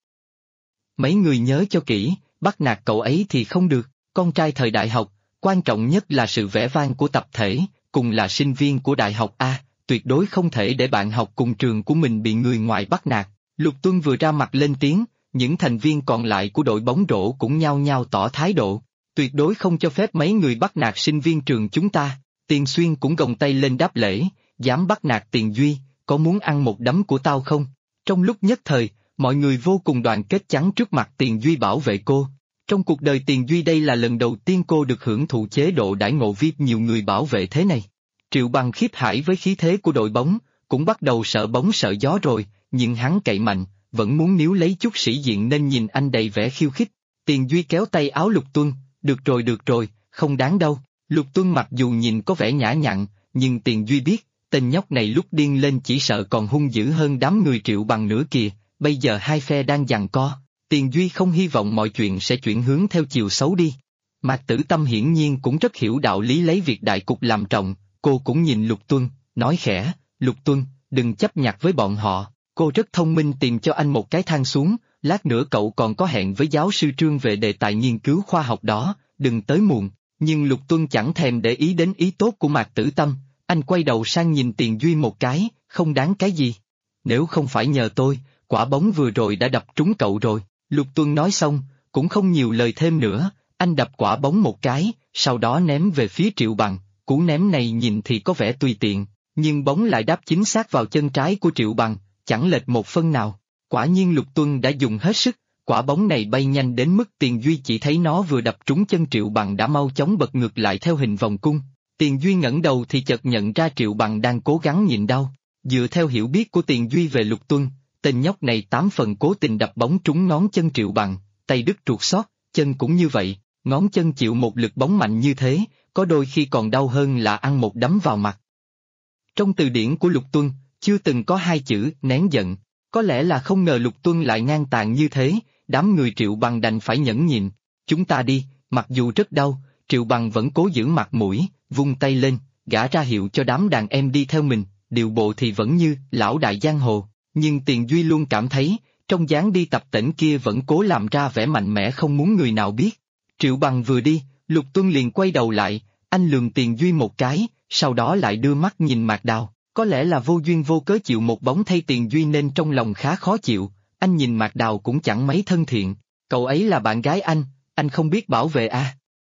Mấy người nhớ cho kỹ, bắt nạt cậu ấy thì không được, con trai thời đại học, quan trọng nhất là sự vẻ vang của tập thể, cùng là sinh viên của đại học A, tuyệt đối không thể để bạn học cùng trường của mình bị người ngoài bắt nạt. Lục Tuân vừa ra mặt lên tiếng, những thành viên còn lại của đội bóng rổ cũng nhao nhao tỏ thái độ, tuyệt đối không cho phép mấy người bắt nạt sinh viên trường chúng ta. Tiền Xuyên cũng gồng tay lên đáp lễ, dám bắt nạt Tiền Duy, có muốn ăn một đấm của tao không? Trong lúc nhất thời, mọi người vô cùng đoàn kết chắn trước mặt Tiền Duy bảo vệ cô. Trong cuộc đời Tiền Duy đây là lần đầu tiên cô được hưởng thụ chế độ đãi ngộ VIP nhiều người bảo vệ thế này. Triệu Bằng khiếp hãi với khí thế của đội bóng, cũng bắt đầu sợ bóng sợ gió rồi, nhưng hắn cậy mạnh, vẫn muốn níu lấy chút sĩ diện nên nhìn anh đầy vẻ khiêu khích. Tiền Duy kéo tay áo Lục Tuân, được rồi, không đáng đâu. Lục Tuân mặc dù nhìn có vẻ nhã nhặn, nhưng Tiền Duy biết, tên nhóc này lúc điên lên chỉ sợ còn hung dữ hơn đám người Triệu Bằng nữa kìa, bây giờ hai phe đang giằng co, Tiền Duy không hy vọng mọi chuyện sẽ chuyển hướng theo chiều xấu đi. Mạc Tử Tâm hiển nhiên cũng rất hiểu đạo lý lấy việc đại cục làm trọng, cô cũng nhìn Lục Tuân, nói khẽ, Lục Tuân, đừng chấp nhặt với bọn họ, cô rất thông minh tìm cho anh một cái thang xuống, lát nữa cậu còn có hẹn với giáo sư Trương về đề tài nghiên cứu khoa học đó, đừng tới muộn. Nhưng Lục Tuân chẳng thèm để ý đến ý tốt của Mạc Tử Tâm, anh quay đầu sang nhìn Tiền Duy một cái, không đáng cái gì. Nếu không phải nhờ tôi, quả bóng vừa rồi đã đập trúng cậu rồi. Lục Tuân nói xong, cũng không nhiều lời thêm nữa, anh đập quả bóng một cái, sau đó ném về phía Triệu Bằng, cú ném này nhìn thì có vẻ tùy tiện, nhưng bóng lại đáp chính xác vào chân trái của Triệu Bằng, chẳng lệch một phân nào. Quả nhiên Lục Tuân đã dùng hết sức, quả bóng này bay nhanh đến mức Tiền Duy chỉ thấy nó vừa đập trúng chân Triệu Bằng đã mau chóng bật ngược lại theo hình vòng cung. Tiền Duy ngẩng đầu thì chợt nhận ra Triệu Bằng đang cố gắng nhịn đau. Dựa theo hiểu biết của Tiền Duy về Lục Tuân, tên nhóc này 8 phần cố tình đập bóng trúng ngón chân Triệu Bằng, tay đứt ruột xót, chân cũng như vậy, ngón chân chịu một lực bóng mạnh như thế, có đôi khi còn đau hơn là ăn một đấm vào mặt. Trong từ điển của Lục Tuân, chưa từng có hai chữ nén giận, có lẽ là không ngờ Lục Tuân lại ngang tàn như thế, đám người Triệu Bằng đành phải nhẫn nhịn. Chúng ta đi, mặc dù rất đau, Triệu Bằng vẫn cố giữ mặt mũi, vung tay lên, gã ra hiệu cho đám đàn em đi theo mình, điệu bộ thì vẫn như lão đại giang hồ, nhưng Tiền Duy luôn cảm thấy, trong dáng đi tập tễnh kia vẫn cố làm ra vẻ mạnh mẽ không muốn người nào biết. Triệu Bằng vừa đi, Lục Tuân liền quay đầu lại, anh lườm Tiền Duy một cái, sau đó lại đưa mắt nhìn Mạc Đào, có lẽ là vô duyên vô cớ chịu một bóng thay Tiền Duy nên trong lòng khá khó chịu, anh nhìn Mạc Đào cũng chẳng mấy thân thiện, cậu ấy là bạn gái anh không biết bảo vệ à?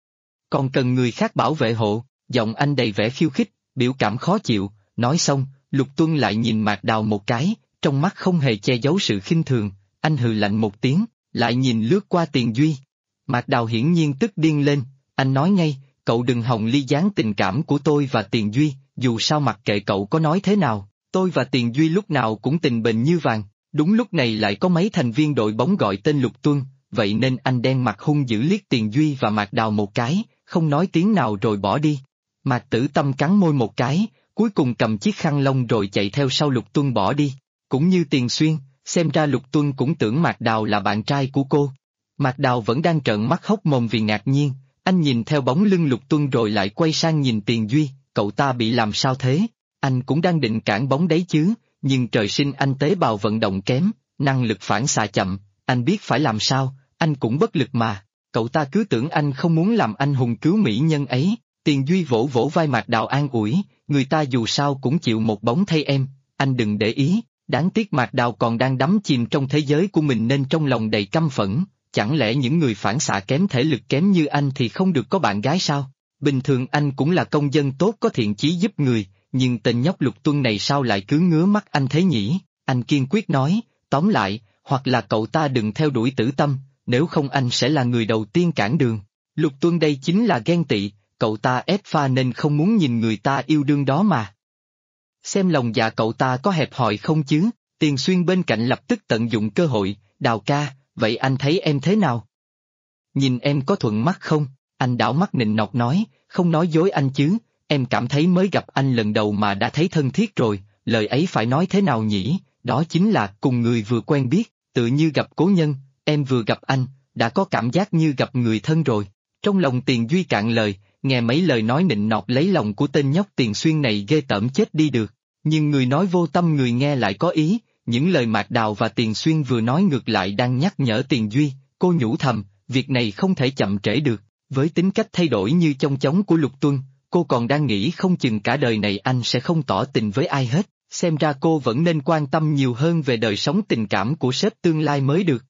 Còn cần người khác bảo vệ hộ, giọng anh đầy vẻ khiêu khích, biểu cảm khó chịu, nói xong, Lục Tuân lại nhìn Mạc Đào một cái, trong mắt không hề che giấu sự khinh thường, anh hừ lạnh một tiếng, lại nhìn lướt qua Tiền Duy. Mạc Đào hiển nhiên tức điên lên, anh nói ngay, cậu đừng hòng ly gián tình cảm của tôi và Tiền Duy, dù sao mặc kệ cậu có nói thế nào, tôi và Tiền Duy lúc nào cũng tình bền như vàng. Đúng lúc này lại có mấy thành viên đội bóng gọi tên Lục Tuân, vậy nên anh đen mặt hung dữ liếc Tiền Duy và Mạc Đào một cái, không nói tiếng nào rồi bỏ đi. Mạc Tử Tâm cắn môi một cái, cuối cùng cầm chiếc khăn lông rồi chạy theo sau Lục Tuân bỏ đi. Cũng như Tiền Xuyên, xem ra Lục Tuân cũng tưởng Mạc Đào là bạn trai của cô. Mạc Đào vẫn đang trợn mắt hốc mồm vì ngạc nhiên, anh nhìn theo bóng lưng Lục Tuân rồi lại quay sang nhìn Tiền Duy, cậu ta bị làm sao thế? Anh cũng đang định cản bóng đấy chứ, nhưng trời sinh anh tế bào vận động kém, năng lực phản xạ chậm, anh biết phải làm sao, anh cũng bất lực mà. Cậu ta cứ tưởng anh không muốn làm anh hùng cứu mỹ nhân ấy. Tiền Duy vỗ vỗ vai Mạc Đào an ủi, người ta dù sao cũng chịu một bóng thay em, anh đừng để ý. Đáng tiếc Mạc Đào còn đang đắm chìm trong thế giới của mình nên trong lòng đầy căm phẫn, chẳng lẽ những người phản xạ kém thể lực kém như anh thì không được có bạn gái sao? Bình thường anh cũng là công dân tốt có thiện chí giúp người, nhưng tên nhóc Lục Tuân này sao lại cứ ngứa mắt anh thế nhỉ? Anh kiên quyết nói, tóm lại, hoặc là cậu ta đừng theo đuổi Tử Tâm, nếu không anh sẽ là người đầu tiên cản đường. Lục Tuân đây chính là ghen tị, cậu ta ép pha nên không muốn nhìn người ta yêu đương đó mà. Xem lòng dạ cậu ta có hẹp hòi không chứ? Tiền Xuyên bên cạnh lập tức tận dụng cơ hội, Đào ca, vậy anh thấy em thế nào? Nhìn em có thuận mắt không? Anh đảo mắt nịnh nọt nói, không nói dối anh chứ, em cảm thấy mới gặp anh lần đầu mà đã thấy thân thiết rồi, lời ấy phải nói thế nào nhỉ? Đó chính là cùng người vừa quen biết, tự như gặp cố nhân, em vừa gặp anh, đã có cảm giác như gặp người thân rồi. Trong lòng Tiền Duy cạn lời, nghe mấy lời nói nịnh nọt lấy lòng của tên nhóc Tiền Xuyên này ghê tởm chết đi được. Nhưng người nói vô tâm người nghe lại có ý, những lời Mạc Đào và Tiền Xuyên vừa nói ngược lại đang nhắc nhở Tiền Duy, cô nhủ thầm, việc này không thể chậm trễ được, với tính cách thay đổi như chong chóng của Lục Tuân, cô còn đang nghĩ không chừng cả đời này anh sẽ không tỏ tình với ai hết, xem ra cô vẫn nên quan tâm nhiều hơn về đời sống tình cảm của sếp tương lai mới được.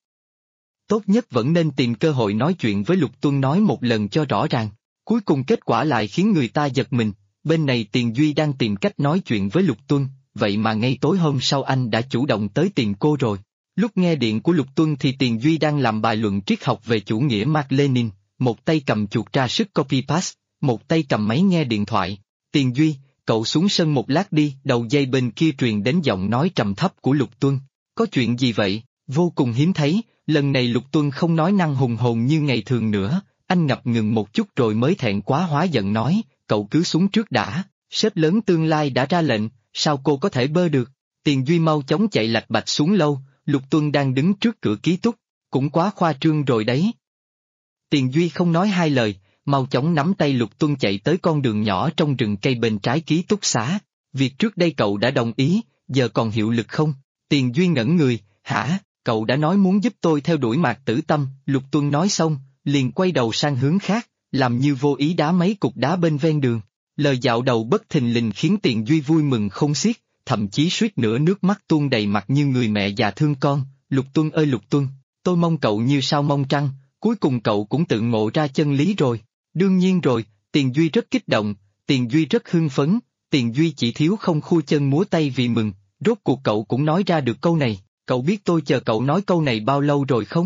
Tốt nhất vẫn nên tìm cơ hội nói chuyện với Lục Tuân nói một lần cho rõ ràng, cuối cùng kết quả lại khiến người ta giật mình. Bên này Tiền Duy đang tìm cách nói chuyện với Lục Tuân, vậy mà ngay tối hôm sau anh đã chủ động tới tìm cô rồi. Lúc nghe điện của Lục Tuân thì Tiền Duy đang làm bài luận triết học về chủ nghĩa Mác Lênin, một tay cầm chuột ra sức copy paste, một tay cầm máy nghe điện thoại. Tiền Duy, cậu xuống sân một lát đi, đầu dây bên kia truyền đến giọng nói trầm thấp của Lục Tuân. Có chuyện gì vậy? Vô cùng hiếm thấy, lần này Lục Tuân không nói năng hùng hồn như ngày thường nữa, anh ngập ngừng một chút rồi mới thẹn quá hóa giận nói. Cậu cứ xuống trước đã, sếp lớn tương lai đã ra lệnh, sao cô có thể bơ được? Tiền Duy mau chóng chạy lạch bạch xuống lâu, Lục Tuân đang đứng trước cửa ký túc, cũng quá khoa trương rồi đấy. Tiền Duy không nói hai lời, mau chóng nắm tay Lục Tuân chạy tới con đường nhỏ trong rừng cây bên trái ký túc xá. Việc trước đây cậu đã đồng ý, giờ còn hiệu lực không? Tiền Duy ngẩn người, hả, cậu đã nói muốn giúp tôi theo đuổi Mạc Tử Tâm, Lục Tuân nói xong, liền quay đầu sang hướng khác. Làm như vô ý đá mấy cục đá bên ven đường. Lời dạo đầu bất thình lình khiến Tiền Duy vui mừng không xiết, thậm chí suýt nữa nước mắt tuôn đầy mặt như người mẹ già thương con. Lục Tuân ơi Lục Tuân, tôi mong cậu như sao mong trăng, cuối cùng cậu cũng tự ngộ ra chân lý rồi. Đương nhiên rồi, Tiền Duy rất kích động, Tiền Duy rất hưng phấn, Tiền Duy chỉ thiếu không khua chân múa tay vì mừng, rốt cuộc cậu cũng nói ra được câu này, cậu biết tôi chờ cậu nói câu này bao lâu rồi không?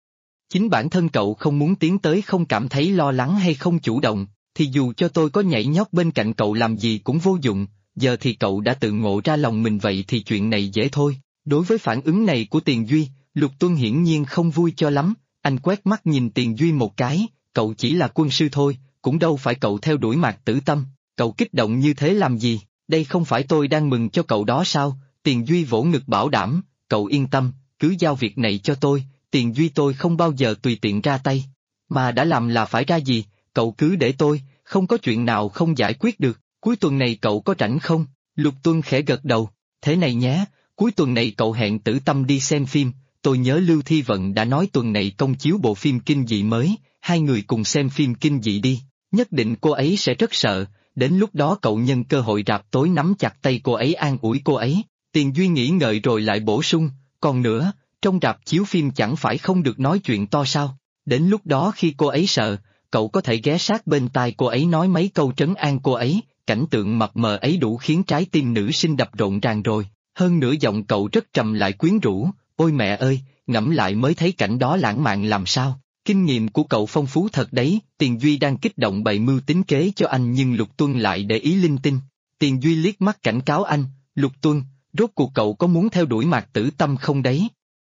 Chính bản thân cậu không muốn tiến tới không cảm thấy lo lắng hay không chủ động, thì dù cho tôi có nhảy nhót bên cạnh cậu làm gì cũng vô dụng, giờ thì cậu đã tự ngộ ra lòng mình vậy thì chuyện này dễ thôi. Đối với phản ứng này của Tiền Duy, Lục Tuân hiển nhiên không vui cho lắm, anh quét mắt nhìn Tiền Duy một cái, cậu chỉ là quân sư thôi, cũng đâu phải cậu theo đuổi Mạc Tử Tâm, cậu kích động như thế làm gì, đây không phải tôi đang mừng cho cậu đó sao? Tiền Duy vỗ ngực bảo đảm, cậu yên tâm, cứ giao việc này cho tôi. Tiền Duy tôi không bao giờ tùy tiện ra tay, mà đã làm là phải ra gì, cậu cứ để tôi, không có chuyện nào không giải quyết được, cuối tuần này cậu có rảnh không? Lục Tuân khẽ gật đầu, thế này nhé, cuối tuần này cậu hẹn Tử Tâm đi xem phim, tôi nhớ Lưu Thi Vận đã nói tuần này công chiếu bộ phim kinh dị mới, hai người cùng xem phim kinh dị đi, nhất định cô ấy sẽ rất sợ, đến lúc đó cậu nhân cơ hội rạp tối nắm chặt tay cô ấy an ủi cô ấy. Tiền Duy nghĩ ngợi rồi lại bổ sung, còn nữa, trong rạp chiếu phim chẳng phải không được nói chuyện to sao, đến lúc đó khi cô ấy sợ, cậu có thể ghé sát bên tai cô ấy nói mấy câu trấn an cô ấy, cảnh tượng mập mờ ấy đủ khiến trái tim nữ sinh đập rộn ràng rồi, hơn nữa giọng cậu rất trầm lại quyến rũ, ôi mẹ ơi, ngẫm lại mới thấy cảnh đó lãng mạn làm sao, kinh nghiệm của cậu phong phú thật đấy. Tiền Duy đang kích động bày mưu tính kế cho anh nhưng Lục Tuân lại để ý linh tinh, Tiền Duy liếc mắt cảnh cáo anh, Lục Tuân, rốt cuộc cậu có muốn theo đuổi Mạc Tử Tâm không đấy?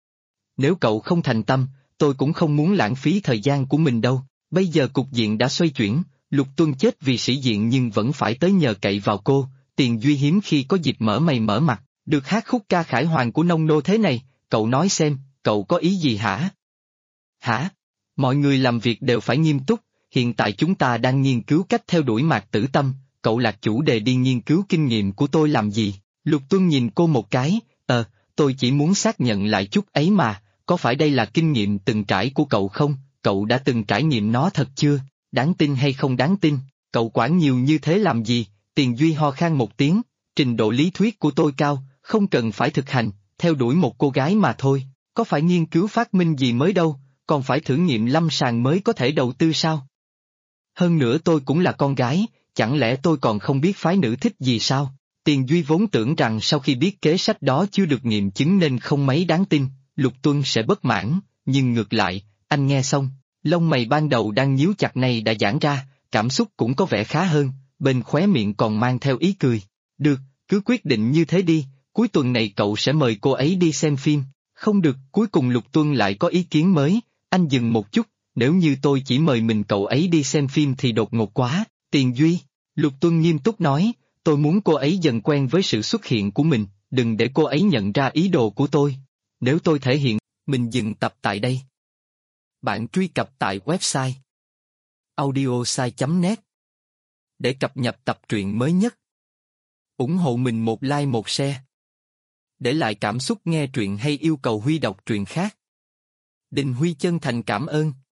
Nếu cậu không thành tâm, tôi cũng không muốn lãng phí thời gian của mình đâu, bây giờ cục diện đã xoay chuyển, Lục Tuân chết vì sĩ diện nhưng vẫn phải tới nhờ cậy vào cô, Tiền Duy hiếm khi có dịp mở mày mở mặt, được hát khúc ca khải hoàn của nông nô thế này, cậu nói xem, cậu có ý gì hả? Hả? Mọi người làm việc đều phải nghiêm túc, hiện tại chúng ta đang nghiên cứu cách theo đuổi Mạc Tử Tâm, cậu lạc chủ đề đi nghiên cứu kinh nghiệm của tôi làm gì? Lục Tuân nhìn cô một cái, tôi chỉ muốn xác nhận lại chút ấy mà, có phải đây là kinh nghiệm từng trải của cậu không? Cậu đã từng trải nghiệm nó thật chưa? Đáng tin hay không đáng tin? Cậu quản nhiều như thế làm gì? Tiền Duy ho khan một tiếng, trình độ lý thuyết của tôi cao, không cần phải thực hành, theo đuổi một cô gái mà thôi, có phải nghiên cứu phát minh gì mới đâu, còn phải thử nghiệm lâm sàng mới có thể đầu tư sao? Hơn nữa tôi cũng là con gái, chẳng lẽ tôi còn không biết phái nữ thích gì sao? Tiền Duy vốn tưởng rằng sau khi biết kế sách đó chưa được nghiệm chứng nên không mấy đáng tin, Lục Tuân sẽ bất mãn, nhưng ngược lại, anh nghe xong, lông mày ban đầu đang nhíu chặt này đã giãn ra, cảm xúc cũng có vẻ khá hơn, bên khóe miệng còn mang theo ý cười. Được, cứ quyết định như thế đi, cuối tuần này cậu sẽ mời cô ấy đi xem phim. Không được, cuối cùng Lục Tuân lại có ý kiến mới, anh dừng một chút, nếu như tôi chỉ mời mình cậu ấy đi xem phim thì đột ngột quá, Tiền Duy. Lục Tuân nghiêm túc nói, tôi muốn cô ấy dần quen với sự xuất hiện của mình, đừng để cô ấy nhận ra ý đồ của tôi. Nếu tôi thể hiện, mình dừng tập tại đây. Bạn truy cập tại website audiosai.net để cập nhật tập truyện mới nhất. Ủng hộ mình một like một share. Để lại cảm xúc nghe truyện hay yêu cầu Huy đọc truyện khác. Đình Huy chân thành cảm ơn.